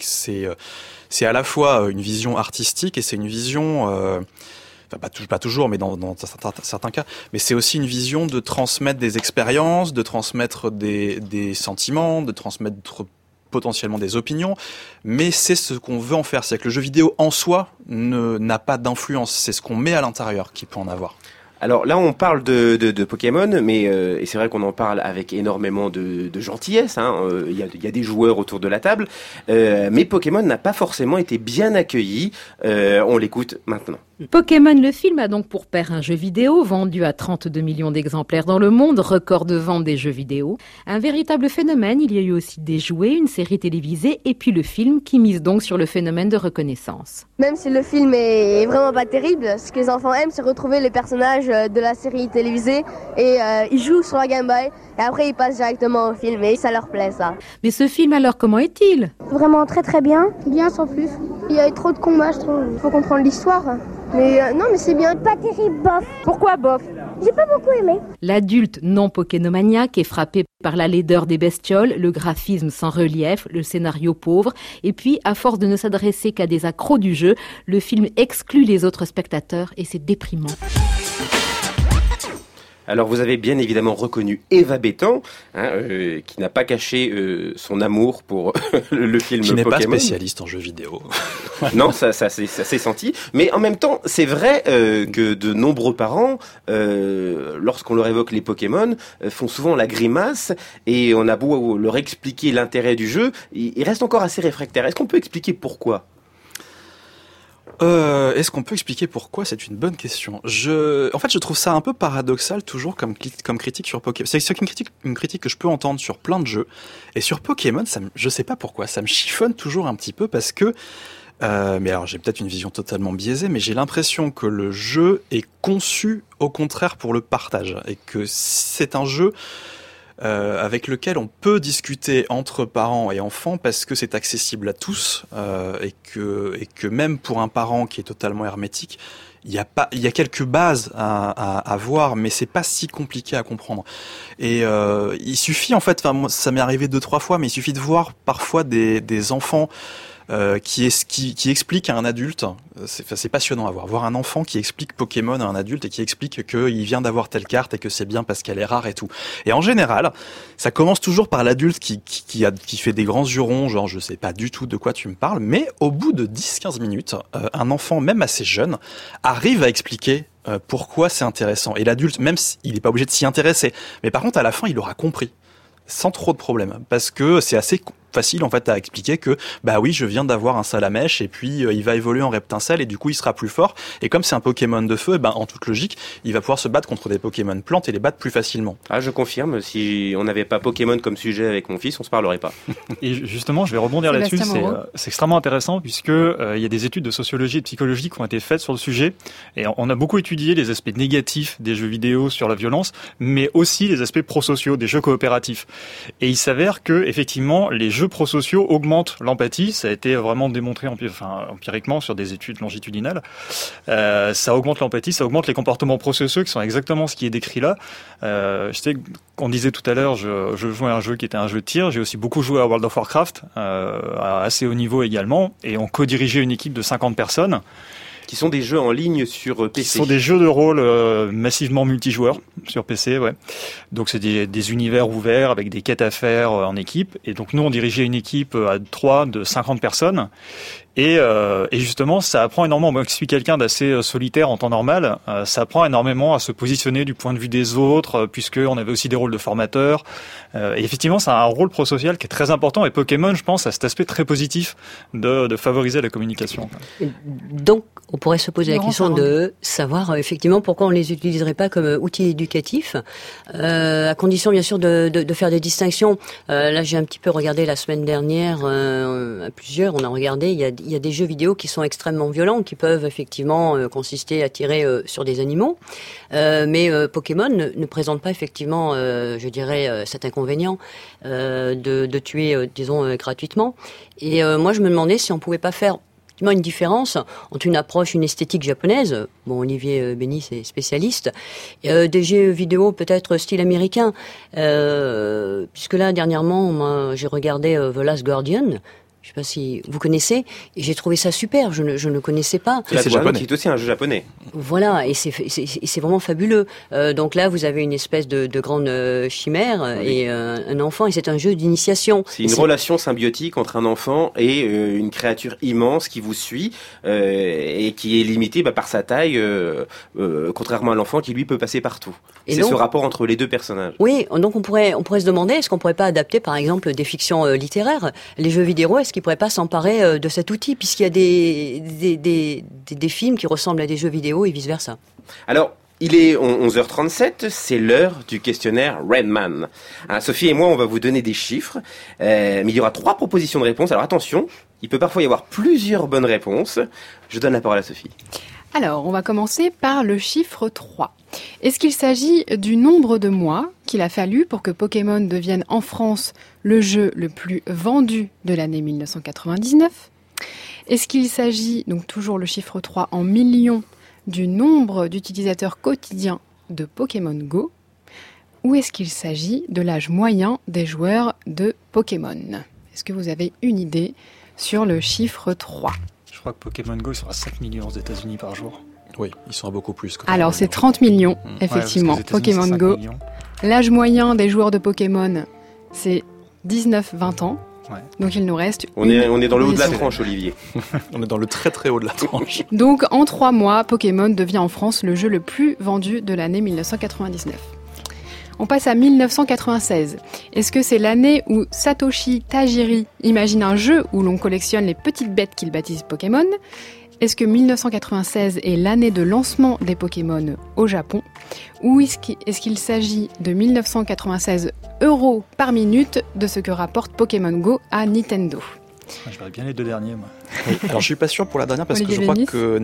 C'est à la fois une vision artistique et c'est une vision... pas toujours, mais dans certains cas. Mais c'est aussi une vision de transmettre des expériences, de transmettre des sentiments, de transmettre potentiellement des opinions. Mais c'est ce qu'on veut en faire. C'est que le jeu vidéo en soi n'a pas d'influence. C'est ce qu'on met à l'intérieur qui peut en avoir. Alors là, on parle de Pokémon, mais et c'est vrai qu'on en parle avec énormément de gentillesse. Il y a des joueurs autour de la table, mais Pokémon n'a pas forcément été bien accueilli. On l'écoute maintenant. Pokémon le film a donc pour père un jeu vidéo vendu à 32 millions d'exemplaires dans le monde, record de vente des jeux vidéo. Un véritable phénomène, il y a eu aussi des jouets, une série télévisée et puis le film qui mise donc sur le phénomène de reconnaissance. Même si le film est vraiment pas terrible, ce que les enfants aiment, c'est retrouver les personnages de la série télévisée et ils jouent sur la Game Boy et après ils passent directement au film et ça leur plaît ça. Mais ce film alors, comment est-il ? Vraiment très très bien, bien sans plus. Il y a eu trop de combats, je trouve, il faut comprendre l'histoire. Mais non, mais c'est bien. Pas terrible, bof. Pourquoi bof ? J'ai pas beaucoup aimé. L'adulte non pokénomaniaque est frappé par la laideur des bestioles, le graphisme sans relief, le scénario pauvre. Et puis, à force de ne s'adresser qu'à des accros du jeu, le film exclut les autres spectateurs et c'est déprimant. Alors vous avez bien évidemment reconnu Eva Bétan, qui n'a pas caché son amour pour le film Pokémon. Qui n'est pas spécialiste en jeux vidéo. Non, ça s'est senti. Mais en même temps, c'est vrai que de nombreux parents, lorsqu'on leur évoque les Pokémon, font souvent la grimace et on a beau leur expliquer l'intérêt du jeu, ils restent encore assez réfractaires. Est-ce qu'on peut expliquer pourquoi ? Est-ce qu'on peut expliquer pourquoi ? C'est une bonne question. En fait, je trouve ça un peu paradoxal toujours comme critique sur Pokémon. C'est une critique que je peux entendre sur plein de jeux. Et sur Pokémon, je sais pas pourquoi, ça me chiffonne toujours un petit peu parce que... mais alors, j'ai peut-être une vision totalement biaisée, mais j'ai l'impression que le jeu est conçu au contraire pour le partage. Et que c'est un jeu... avec lequel on peut discuter entre parents et enfants parce que c'est accessible à tous et que même pour un parent qui est totalement hermétique, il y a quelques bases à voir, mais c'est pas si compliqué à comprendre. Et il suffit en fait, moi, ça m'est arrivé 2-3 fois, mais il suffit de voir parfois des enfants qui explique à un adulte, c'est passionnant à voir un enfant qui explique Pokémon à un adulte et qui explique qu'il vient d'avoir telle carte et que c'est bien parce qu'elle est rare et tout. Et en général, ça commence toujours par l'adulte qui fait des grands jurons, genre je sais pas du tout de quoi tu me parles, mais au bout de 10-15 minutes, un enfant même assez jeune arrive à expliquer pourquoi c'est intéressant. Et l'adulte, même s'il n'est pas obligé de s'y intéresser, mais par contre à la fin il aura compris. Sans trop de problèmes, parce que c'est assez facile en fait à expliquer que bah oui, je viens d'avoir un Salamèche et puis il va évoluer en Reptincelle et du coup il sera plus fort. Et comme c'est un Pokémon de feu, en toute logique, il va pouvoir se battre contre des Pokémon plantes et les battre plus facilement. Ah, je confirme, si on n'avait pas Pokémon comme sujet avec mon fils, on se parlerait pas. Et justement, je vais rebondir là-dessus, c'est extrêmement intéressant puisque il y a des études de sociologie et de psychologie qui ont été faites sur le sujet et on a beaucoup étudié les aspects négatifs des jeux vidéo sur la violence, mais aussi les aspects prosociaux des jeux coopératifs. Et il s'avère que effectivement, les jeux prosociaux augmentent l'empathie, ça a été vraiment démontré empiriquement sur des études longitudinales. Ça augmente l'empathie, ça augmente les comportements prosociaux qui sont exactement ce qui est décrit là. Je sais qu'on disait tout à l'heure, je jouais à un jeu qui était un jeu de tir, j'ai aussi beaucoup joué à World of Warcraft, à assez haut niveau également, et on co-dirigeait une équipe de 50 personnes. Qui sont des jeux en ligne sur PC. Ce sont des jeux de rôle massivement multijoueurs sur PC, ouais. Donc c'est des univers ouverts avec des quêtes à faire en équipe. Et donc nous on dirigeait une équipe à 3 de 50 personnes. Et justement, ça apprend énormément. Moi, je suis quelqu'un d'assez solitaire en temps normal. Ça apprend énormément à se positionner du point de vue des autres, puisque on avait aussi des rôles de formateurs. Et effectivement, ça a un rôle prosocial qui est très important. Et Pokémon, je pense, a cet aspect très positif de favoriser la communication. Donc, on pourrait se poser la question de savoir effectivement pourquoi on les utiliserait pas comme outil éducatif, à condition bien sûr de faire des distinctions. Là, j'ai un petit peu regardé la semaine dernière, à plusieurs, on a regardé. Il y a des jeux vidéo qui sont extrêmement violents, qui peuvent effectivement consister à tirer sur des animaux. Mais Pokémon ne présente pas effectivement, je dirais, cet inconvénient de tuer, disons, gratuitement. Et moi, je me demandais si on pouvait pas faire une différence entre une esthétique japonaise, bon, Olivier Bénis est spécialiste, des jeux vidéo peut-être style américain, puisque là, dernièrement, moi, j'ai regardé The Last Guardian. Je sais pas si vous connaissez, et j'ai trouvé ça super, je ne connaissais pas. C'est japonais. Qui est aussi un jeu japonais. Voilà, et c'est vraiment fabuleux. Donc là, vous avez une espèce de grande chimère et un enfant, et c'est un jeu d'initiation. C'est une relation symbiotique entre un enfant et une créature immense qui vous suit et qui est limitée par sa taille, contrairement à l'enfant qui lui peut passer partout. Et c'est donc, ce rapport entre les deux personnages. Oui, donc on pourrait se demander, est-ce qu'on pourrait pas adapter par exemple des fictions littéraires, les jeux vidéo, est-ce qu'ils pourraient pas s'emparer de cet outil, puisqu'il y a des films qui ressemblent à des jeux vidéo et vice-versa. Alors, il est 11h37, c'est l'heure du questionnaire Redman. Sophie et moi, on va vous donner des chiffres, mais il y aura 3 propositions de réponse. Alors attention, il peut parfois y avoir plusieurs bonnes réponses. Je donne la parole à Sophie. Alors, on va commencer par le chiffre 3. Est-ce qu'il s'agit du nombre de mois qu'il a fallu pour que Pokémon devienne en France le jeu le plus vendu de l'année 1999 ? Est-ce qu'il s'agit, donc toujours le chiffre 3 en millions, du nombre d'utilisateurs quotidiens de Pokémon Go ? Ou est-ce qu'il s'agit de l'âge moyen des joueurs de Pokémon ? Est-ce que vous avez une idée sur le chiffre 3 ? Je crois que Pokémon Go sera 5 millions aux États-Unis par jour. Oui, ils sont beaucoup plus. Alors c'est 30 millions, effectivement, ouais, Pokémon Go. Millions. L'âge moyen des joueurs de Pokémon, c'est 19-20 ans. Ouais. Donc il nous reste... On est dans le haut de la tranche, Olivier. On est dans le très très haut de la tranche. Donc en 3 mois, Pokémon devient en France le jeu le plus vendu de l'année 1999. On passe à 1996. Est-ce que c'est l'année où Satoshi Tajiri imagine un jeu où l'on collectionne les petites bêtes qu'il baptise Pokémon ? Est-ce que 1996 est l'année de lancement des Pokémon au Japon ? Ou est-ce qu'il s'agit de 1996 € par minute de ce que rapporte Pokémon Go à Nintendo ? Je verrais bien les 2 derniers, moi. Oui, alors je suis pas sûr pour la dernière parce que je crois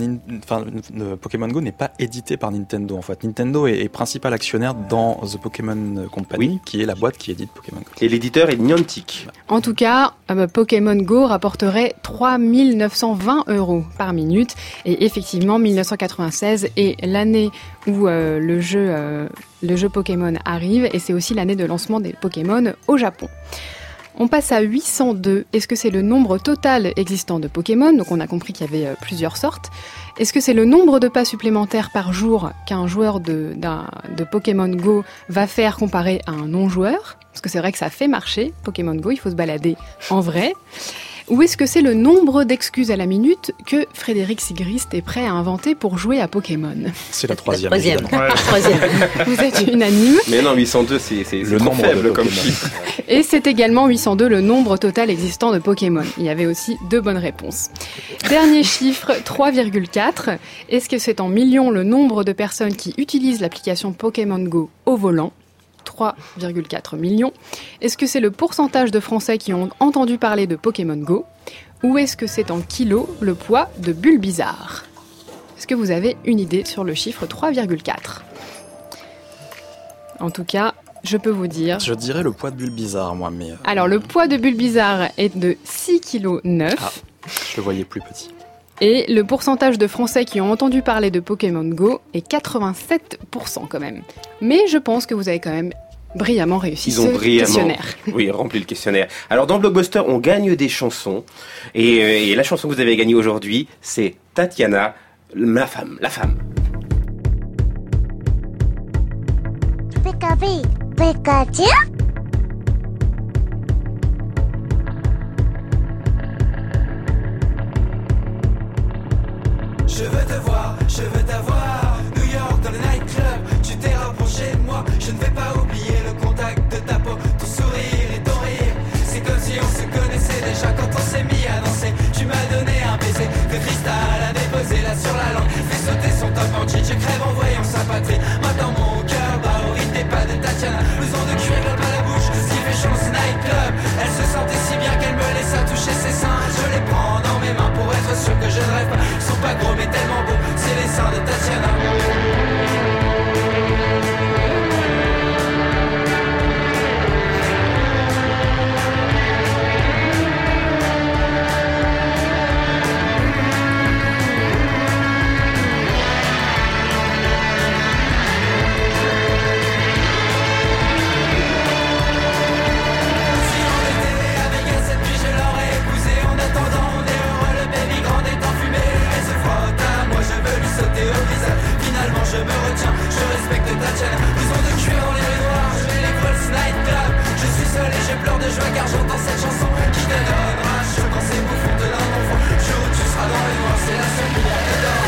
que Pokémon Go n'est pas édité par Nintendo en fait. Nintendo est principal actionnaire dans The Pokémon Company, qui est la boîte qui édite Pokémon Go. Et l'éditeur est Niantic. En tout cas, Pokémon Go rapporterait 3 920 € par minute. Et effectivement, 1996 est l'année où le jeu Pokémon arrive, et c'est aussi l'année de lancement des Pokémon au Japon. On passe à 802. Est-ce que c'est le nombre total existant de Pokémon ? Donc on a compris qu'il y avait plusieurs sortes. Est-ce que c'est le nombre de pas supplémentaires par jour qu'un joueur de Pokémon Go va faire comparé à un non-joueur ? Parce que c'est vrai que ça fait marcher Pokémon Go, il faut se balader en vrai. Ou est-ce que c'est le nombre d'excuses à la minute que Frédéric Sigrist est prêt à inventer pour jouer à Pokémon? C'est la troisième. Troisième. Vous êtes unanime. Mais non, 802, c'est Le trop nombre faible de comme Pokémon. chiffre. Et c'est également 802 le nombre total existant de Pokémon. Il y avait aussi 2 bonnes réponses. Dernier chiffre, 3,4. Est-ce que c'est en millions le nombre de personnes qui utilisent l'application Pokémon Go au volant? 3,4 millions. Est-ce que c'est le pourcentage de Français qui ont entendu parler de Pokémon Go? Ou est-ce que c'est en kilos le poids de Bulbizarre? Est-ce que vous avez une idée sur le chiffre 3,4? En tout cas, je peux vous dire... Je dirais le poids de Bulbizarre, moi, mais... Alors, le poids de Bulbizarre est de 6,9 kg. Ah, je le voyais plus petit. Et le pourcentage de Français qui ont entendu parler de Pokémon Go est 87% quand même. Mais je pense que vous avez quand même brillamment réussi Ils ont brillamment questionnaire. Oui, rempli le questionnaire. Alors dans Blockbuster, on gagne des chansons. Et la chanson que vous avez gagnée aujourd'hui, c'est Tatiana, la femme. Pikachu. Je veux te voir, je veux t'avoir. New York dans le nightclub, tu t'es rapproché de moi. Je ne vais pas oublier le contact de ta peau, ton sourire et ton rire. C'est comme si on se connaissait déjà quand on s'est mis à danser. Tu m'as donné un baiser de cristal à déposer là sur la langue. Fais sauter son top en jean, je crève en voyant sa patrie. Maintenant mon cœur bat au rythme des pas de Tatiana. Blouson de cuir dans la bouche, si fait chaud ce nightclub. Elle se sentait si bien qu'elle me laissa toucher ses seins. Je les prends dans mes mains pour être sûr que je ne rêve pas. Ils sont pas gros mais tellement beaux, c'est les seins de Tatiana. Je me retiens, je respecte Tatiana. Blouson de cuir dans les rues noires, je vais les Pulse Nightclub. Je suis seul et je pleure de joie car j'entends cette chanson qui te donnera chaud quand c'est bouffon de l'un enfant. Jour où tu seras dans les noirs, c'est la seule qui t'adore.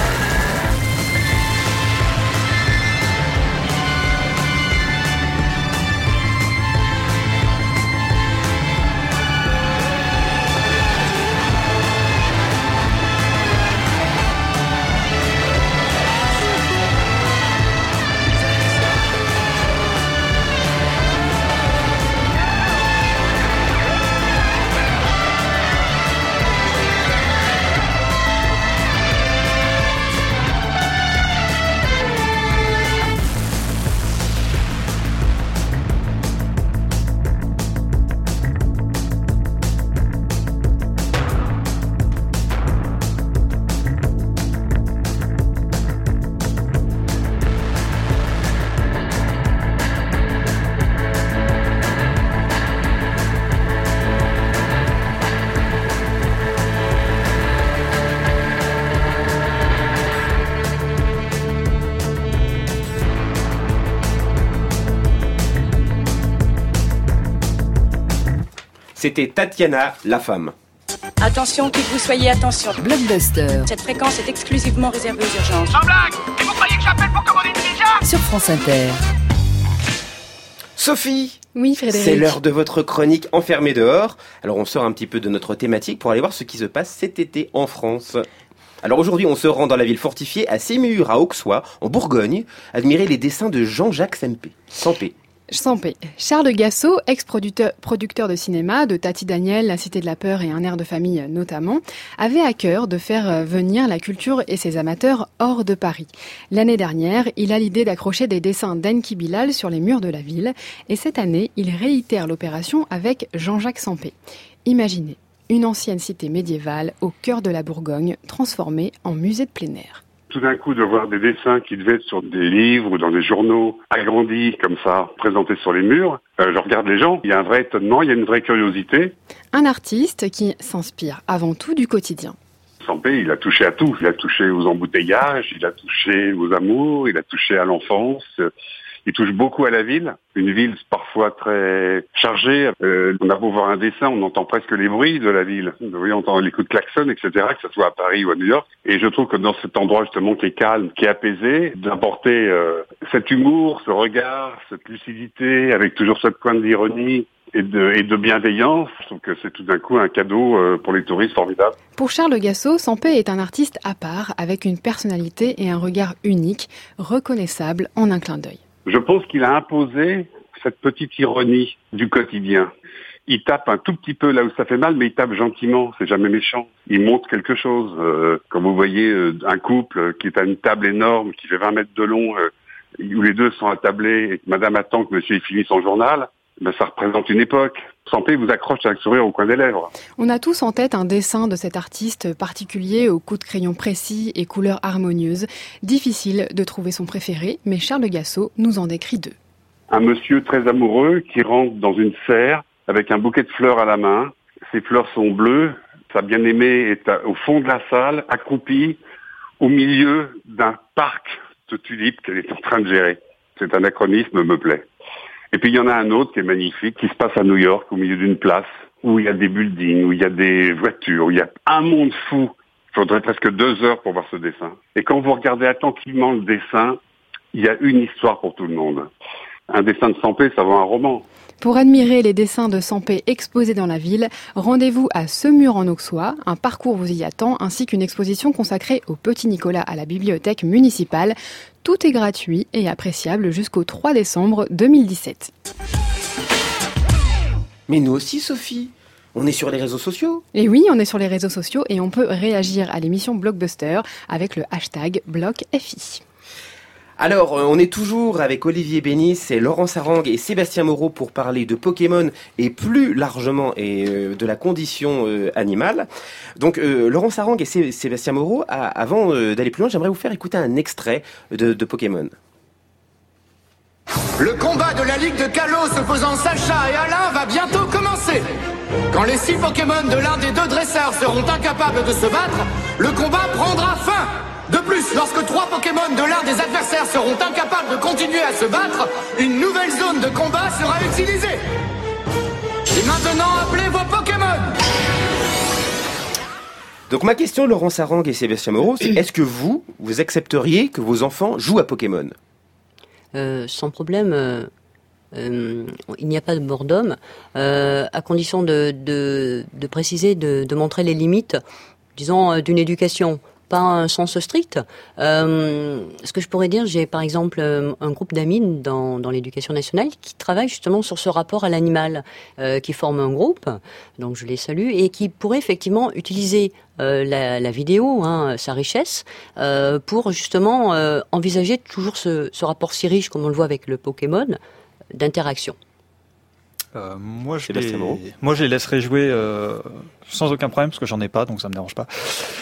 C'était Tatiana, la femme. Attention, qui que vous soyez, attention. Blockbuster. Cette fréquence est exclusivement réservée aux urgences. Sans blague. Et vous croyez que j'appelle pour commander une pizza? Sur France Inter. Sophie! Oui, Frédéric. C'est l'heure de votre chronique Enfermé dehors. Alors on sort un petit peu de notre thématique pour aller voir ce qui se passe cet été en France. Alors aujourd'hui, on se rend dans la ville fortifiée à Sémur, à Auxois, en Bourgogne, admirer les dessins de Jean-Jacques Sempé. Sampé. Charles Gassot, ex-producteur de cinéma, de Tati Daniel, La Cité de la Peur et Un air de famille notamment, avait à cœur de faire venir la culture et ses amateurs hors de Paris. L'année dernière, il a l'idée d'accrocher des dessins d'Enki Bilal sur les murs de la ville, et cette année, il réitère l'opération avec Jean-Jacques Sempé. Imaginez, une ancienne cité médiévale au cœur de la Bourgogne, transformée en musée de plein air. Tout d'un coup, de voir des dessins qui devaient être sur des livres ou dans des journaux, agrandis comme ça, présentés sur les murs, je regarde les gens, il y a un vrai étonnement, il y a une vraie curiosité. Un artiste qui s'inspire avant tout du quotidien. Sempé, il a touché à tout. Il a touché aux embouteillages, il a touché aux amours, il a touché à l'enfance. il touche beaucoup à la ville, une ville parfois très chargée. On a beau voir un dessin, on entend presque les bruits de la ville. Vous voyez, on entend les coups de klaxon, etc., que ce soit à Paris ou à New York. Et je trouve que dans cet endroit justement qui est calme, qui est apaisé, d'apporter cet humour, ce regard, cette lucidité, avec toujours cette pointe d'ironie et de bienveillance, je trouve que c'est tout d'un coup un cadeau pour les touristes formidable. Pour Charles Gassot, Sampé est un artiste à part, avec une personnalité et un regard unique, reconnaissable en un clin d'œil. Je pense qu'il a imposé cette petite ironie du quotidien. Il tape un tout petit peu là où ça fait mal, mais il tape gentiment, c'est jamais méchant. Il montre quelque chose. Comme vous voyez, un couple qui est à une table énorme, qui fait 20 mètres de long, où les deux sont attablés et que madame attend que monsieur ait fini son journal, ben ça représente une époque. Sampé vous accroche avec sourire au coin des lèvres. On a tous en tête un dessin de cet artiste particulier aux coups de crayon précis et couleurs harmonieuses. Difficile de trouver son préféré, mais Charles Gassot nous en décrit deux. Un monsieur très amoureux qui rentre dans une serre avec un bouquet de fleurs à la main. Ces fleurs sont bleues. Sa bien-aimée est au fond de la salle, accroupie, au milieu d'un parc de tulipes qu'elle est en train de gérer. Cet anachronisme me plaît. Et puis il y en a un autre qui est magnifique, qui se passe à New York, au milieu d'une place, où il y a des buildings, où il y a des voitures, où il y a un monde fou. Il faudrait presque 2 heures pour voir ce dessin. Et quand vous regardez attentivement le dessin, il y a une histoire pour tout le monde. Un dessin de Sampé, ça vaut un roman. Pour admirer les dessins de Sampé exposés dans la ville, rendez-vous à Semur en Auxois. Un parcours vous y attend, ainsi qu'une exposition consacrée au Petit Nicolas à la bibliothèque municipale. Tout est gratuit et appréciable jusqu'au 3 décembre 2017. Mais nous aussi, Sophie, on est sur les réseaux sociaux. Et oui, on est sur les réseaux sociaux et on peut réagir à l'émission Blockbuster avec le hashtag BlockFI. Alors, on est toujours avec Olivier Bénis et Laurent Sarang et Sébastien Moreau pour parler de Pokémon et plus largement de la condition animale. Donc, Laurent Sarang et Sébastien Moreau, avant d'aller plus loin, j'aimerais vous faire écouter un extrait de Pokémon. Le combat de la Ligue de Kalos opposant Sacha et Alain va bientôt commencer. Quand les 6 Pokémon de l'un des 2 dresseurs seront incapables de se battre, le combat prendra fin. De plus, lorsque 3 Pokémon de l'un des adversaires seront incapables de continuer à se battre, une nouvelle zone de combat sera utilisée. Et maintenant, appelez vos Pokémon. Donc ma question, Laurent Sarang et Sébastien Moreau, c'est est-ce que vous accepteriez que vos enfants jouent à Pokémon ? Sans problème. Il n'y a pas de mort d'homme, à condition de préciser, de montrer les limites, disons, d'une éducation. Pas un sens strict. Ce que je pourrais dire, j'ai par exemple un groupe d'amis dans l'éducation nationale qui travaille justement sur ce rapport à l'animal, qui forme un groupe, donc je les salue, et qui pourrait effectivement utiliser la vidéo, sa richesse, pour justement envisager toujours ce rapport si riche, comme on le voit avec le Pokémon, d'interaction. Moi, je les laisserai jouer sans aucun problème, parce que j'en ai pas, donc ça me dérange pas.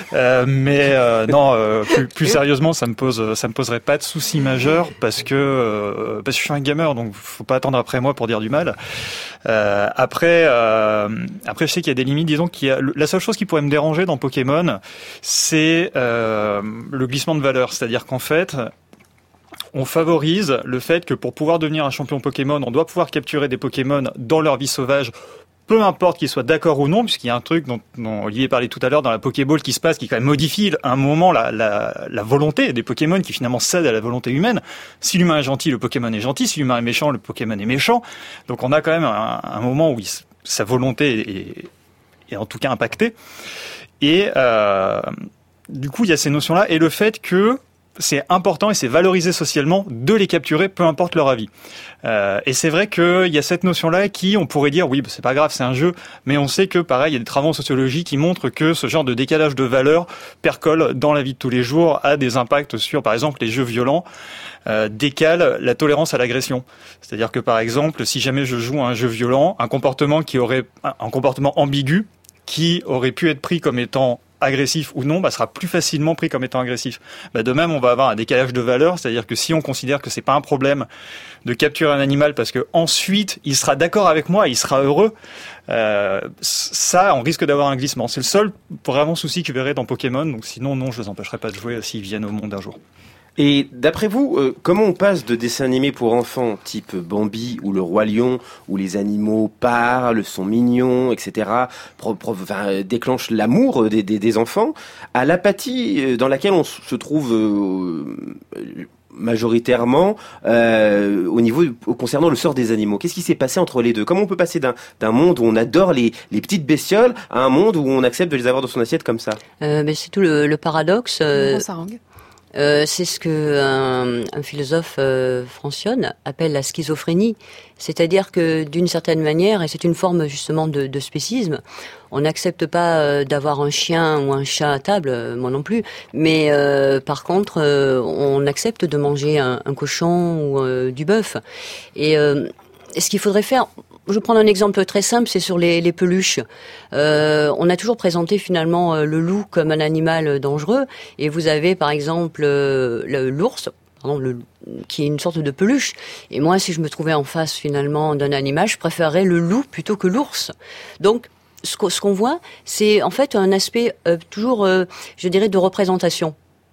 Plus sérieusement, ça me poserait pas de souci majeur, parce que je suis un gamer, donc faut pas attendre après moi pour dire du mal. Après, je sais qu'il y a des limites. Disons la seule chose qui pourrait me déranger dans Pokémon, c'est le glissement de valeur, c'est-à-dire qu'en fait, on favorise le fait que pour pouvoir devenir un champion Pokémon, on doit pouvoir capturer des Pokémon dans leur vie sauvage, peu importe qu'ils soient d'accord ou non, puisqu'il y a un truc dont Olivier parlait tout à l'heure dans la Pokéball qui se passe, qui quand même modifie à un moment la volonté des Pokémon, qui finalement cède à la volonté humaine. Si l'humain est gentil, le Pokémon est gentil. Si l'humain est méchant, le Pokémon est méchant. Donc on a quand même un moment où sa volonté est en tout cas impactée. Et du coup, il y a ces notions-là et le fait que c'est important et c'est valorisé socialement de les capturer, peu importe leur avis. Et c'est vrai qu'il y a cette notion-là qui, on pourrait dire, oui, c'est pas grave, c'est un jeu, mais on sait que, pareil, il y a des travaux en sociologie qui montrent que ce genre de décalage de valeurs percole dans la vie de tous les jours, a des impacts sur, par exemple, les jeux violents, décalent la tolérance à l'agression. C'est-à-dire que, par exemple, si jamais je joue à un jeu violent, un comportement ambigu, qui aurait pu être pris comme étant agressif ou non, sera plus facilement pris comme étant agressif. De même, on va avoir un décalage de valeurs, c'est-à-dire que si on considère que c'est pas un problème de capturer un animal parce que ensuite il sera d'accord avec moi, il sera heureux, ça, on risque d'avoir un glissement. C'est le seul vraiment souci que je verrais dans Pokémon. Donc sinon, non, je les empêcherai pas de jouer s'ils viennent au monde un jour. Et d'après vous, comment on passe de dessins animés pour enfants type Bambi ou Le Roi Lion, où les animaux parlent, sont mignons, etc., déclenchent l'amour des enfants, à l'apathie dans laquelle on se trouve majoritairement concernant le sort des animaux? Qu'est-ce qui s'est passé entre les deux? Comment on peut passer d'un monde où on adore les petites bestioles à un monde où on accepte de les avoir dans son assiette comme ça? C'est tout le paradoxe. C'est ce que un philosophe francione appelle la schizophrénie. C'est-à-dire que d'une certaine manière, et c'est une forme justement de spécisme, on n'accepte pas d'avoir un chien ou un chat à table, moi non plus, mais par contre, on accepte de manger un cochon ou du bœuf. Et ce qu'il faudrait faire... Je vais prendre un exemple très simple, c'est sur les peluches. On a toujours présenté finalement le loup comme un animal dangereux, et vous avez par exemple l'ours, qui est une sorte de peluche. Et moi, si je me trouvais en face finalement d'un animal, je préférerais le loup plutôt que l'ours. Donc, ce qu'on voit, c'est en fait un aspect toujours, je dirais, de représentation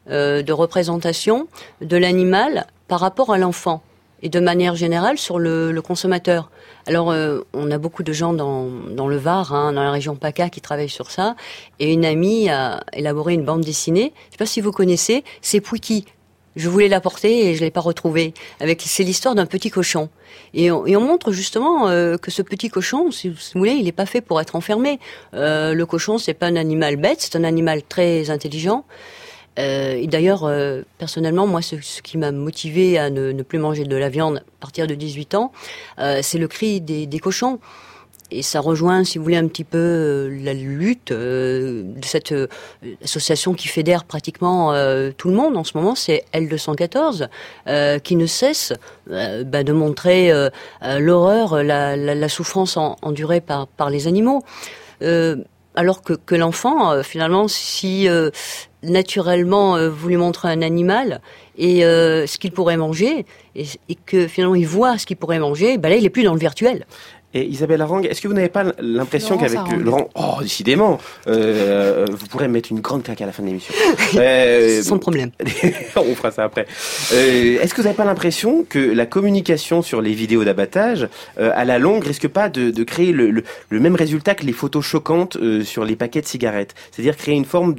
de l'animal par rapport à l'enfant. Et de manière générale sur le consommateur. Alors, on a beaucoup de gens dans le Var, dans la région PACA, qui travaillent sur ça. Et une amie a élaboré une bande dessinée. Je ne sais pas si vous connaissez, c'est Pouiki. Je voulais l'apporter et je l'ai pas retrouvé. C'est l'histoire d'un petit cochon. Et on montre justement que ce petit cochon, si vous voulez, il n'est pas fait pour être enfermé. Le cochon, c'est pas un animal bête, c'est un animal très intelligent. Et d'ailleurs, personnellement, moi, ce qui m'a motivé à ne plus manger de la viande à partir de 18 ans, c'est le cri des cochons. Et ça rejoint, si vous voulez, un petit peu la lutte de cette association qui fédère pratiquement tout le monde en ce moment, c'est L214, qui ne cesse de montrer l'horreur, la souffrance endurée par les animaux. Alors que l'enfant, finalement, si naturellement vous lui montrez un animal et ce qu'il pourrait manger, et que finalement il voit ce qu'il pourrait manger, là il est plus dans le virtuel. Et Isabelle Harangue, est-ce que vous n'avez pas l'impression qu'avec Laurent... Oh, décidément vous pourrez mettre une grande claque à la fin de l'émission. Sans problème. On fera ça après. Est-ce que vous n'avez pas l'impression que la communication sur les vidéos d'abattage, à la longue, risque pas de créer le même résultat que les photos choquantes sur les paquets de cigarettes? C'est-à-dire créer une forme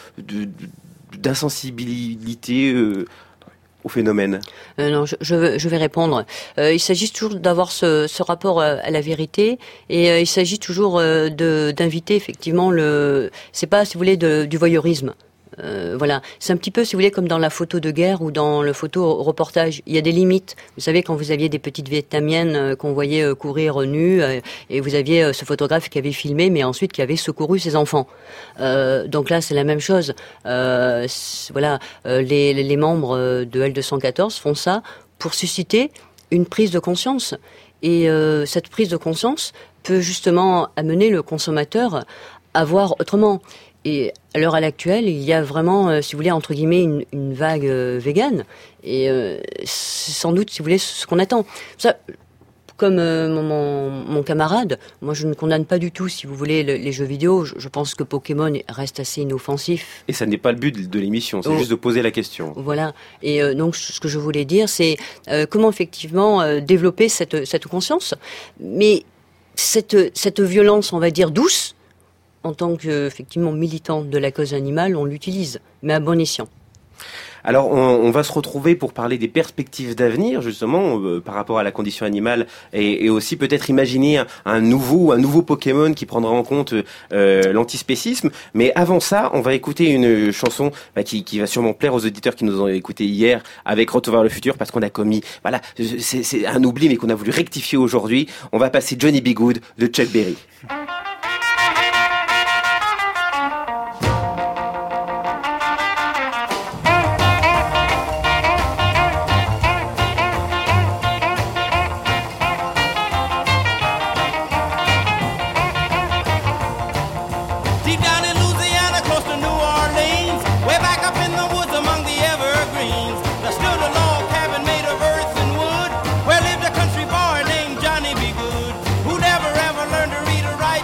d'insensibilité au phénomène? Non, je vais répondre. Il s'agit toujours d'avoir ce rapport à la vérité, et il s'agit toujours d'inviter effectivement c'est pas, si vous voulez, du voyeurisme. Voilà, c'est un petit peu, si vous voulez, comme dans la photo de guerre ou dans le photo-reportage. Il y a des limites. Vous savez, quand vous aviez des petites vietnamiennes qu'on voyait courir nues, et vous aviez ce photographe qui avait filmé, mais ensuite qui avait secouru ses enfants. Donc là, c'est la même chose. Voilà, les membres de L214 font ça pour susciter une prise de conscience. Et cette prise de conscience peut justement amener le consommateur à voir autrement. Et à l'heure actuelle, il y a vraiment, si vous voulez, entre guillemets, une vague végane. Et c'est sans doute, si vous voulez, ce qu'on attend. Ça, comme mon camarade, moi je ne condamne pas du tout, si vous voulez, les jeux vidéo. Je pense que Pokémon reste assez inoffensif. Et ça n'est pas le but de l'émission, c'est juste de poser la question. Voilà. Et donc ce que je voulais dire, c'est comment effectivement développer cette conscience. Mais cette violence, on va dire, douce, en tant que, effectivement, militante de la cause animale, on l'utilise, mais à bon escient. Alors, on va se retrouver pour parler des perspectives d'avenir, justement, par rapport à la condition animale, et aussi peut-être imaginer un nouveau Pokémon qui prendra en compte l'antispécisme. Mais avant ça, on va écouter une chanson qui va sûrement plaire aux auditeurs qui nous ont écouté hier avec Retour vers le futur, parce qu'on a commis, voilà, c'est un oubli, mais qu'on a voulu rectifier aujourd'hui. On va passer Johnny B. Good de Chuck Berry. Who'd ever learn to read or write?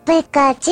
Pikachu.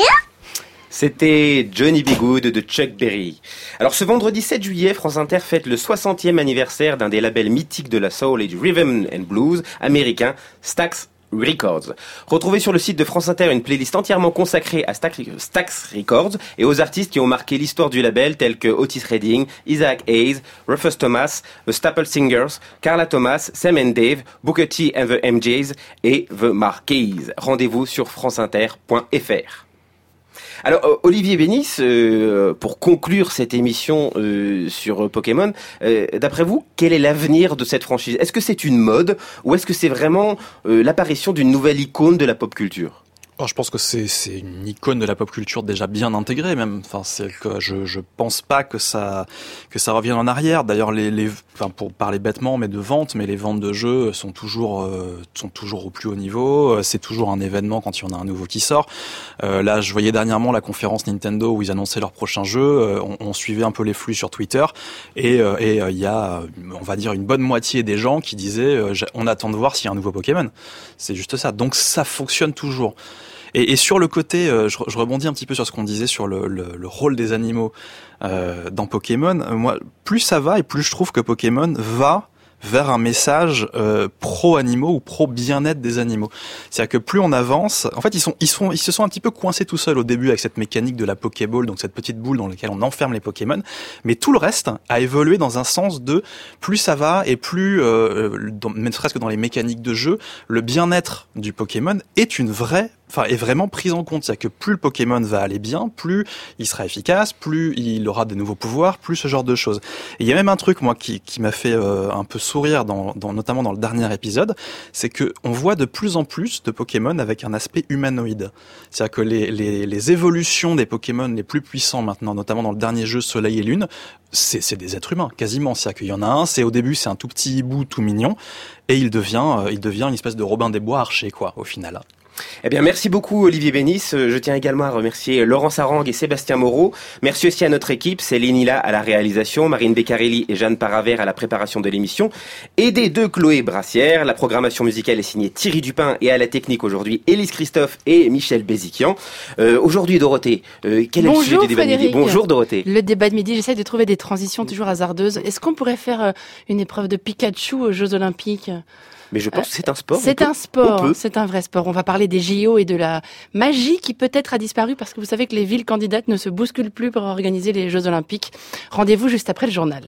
C'était Johnny B. Good de Chuck Berry. Alors ce vendredi 7 juillet, France Inter fête le 60e anniversaire d'un des labels mythiques de la soul et du rhythm and blues américain, Stax Records. Retrouvez sur le site de France Inter une playlist entièrement consacrée à Stax Records et aux artistes qui ont marqué l'histoire du label tels que Otis Redding, Isaac Hayes, Rufus Thomas, The Staple Singers, Carla Thomas, Sam and Dave, Booker T and the MJs et The Marquis. Rendez-vous sur franceinter.fr. Alors Olivier Bénis, pour conclure cette émission sur Pokémon, d'après vous, quel est l'avenir de cette franchise ? Est-ce que c'est une mode ou est-ce que c'est vraiment l'apparition d'une nouvelle icône de la pop culture ? Alors, je pense que c'est une icône de la pop culture déjà bien intégrée même. Enfin, c'est que je pense pas que ça revienne en arrière. D'ailleurs, enfin, pour parler bêtement, mais de vente, mais les ventes de jeux sont toujours au plus haut niveau. C'est toujours un événement quand il y en a un nouveau qui sort. Là, je voyais dernièrement la conférence Nintendo où ils annonçaient leur prochain jeu. On suivait un peu les flux sur Twitter et il y a, on va dire, une bonne moitié des gens qui disaient on attend de voir s'il y a un nouveau Pokémon. C'est juste ça. Donc ça fonctionne toujours. Et sur le côté, je rebondis un petit peu sur ce qu'on disait sur le rôle des animaux dans Pokémon. Moi, plus ça va et plus je trouve que Pokémon va vers un message pro-animaux ou pro-bien-être des animaux. C'est-à-dire que plus on avance, en fait, ils se sont un petit peu coincés tout seuls au début avec cette mécanique de la Pokéball, donc cette petite boule dans laquelle on enferme les Pokémon. Mais tout le reste a évolué dans un sens de plus ça va et plus, ne serait-ce que dans les mécaniques de jeu, le bien-être du Pokémon est vraiment prise en compte. C'est-à-dire que plus le Pokémon va aller bien, plus il sera efficace, plus il aura de nouveaux pouvoirs, plus ce genre de choses. Et il y a même un truc, moi, qui m'a fait un peu sourire, notamment dans le dernier épisode, c'est que on voit de plus en plus de Pokémon avec un aspect humanoïde. C'est-à-dire que les évolutions des Pokémon les plus puissants maintenant, notamment dans le dernier jeu Soleil et Lune, c'est des êtres humains, quasiment. C'est-à-dire qu'il y en a un, au début, c'est un tout petit hibou tout mignon, et il devient une espèce de Robin des Bois archer, quoi, au final. Eh bien, merci beaucoup Olivier Bénis. Je tiens également à remercier Laurent Sarang et Sébastien Moreau. Merci aussi à notre équipe, Céline Hilla à la réalisation, Marine Beccarelli et Jeanne Paravert à la préparation de l'émission, aidés de Chloé Brassière. La programmation musicale est signée Thierry Dupin et à la technique aujourd'hui Élise Christophe et Michel Béziquian. Aujourd'hui Dorothée, quel est le sujet du débat de midi ? Bonjour Dorothée. Le débat de midi, j'essaie de trouver des transitions toujours hasardeuses. Est-ce qu'on pourrait faire une épreuve de Pikachu aux Jeux Olympiques ? Mais je pense que c'est un sport. C'est un sport, c'est un vrai sport. On va parler des JO et de la magie qui peut-être a disparu parce que vous savez que les villes candidates ne se bousculent plus pour organiser les Jeux Olympiques. Rendez-vous juste après le journal.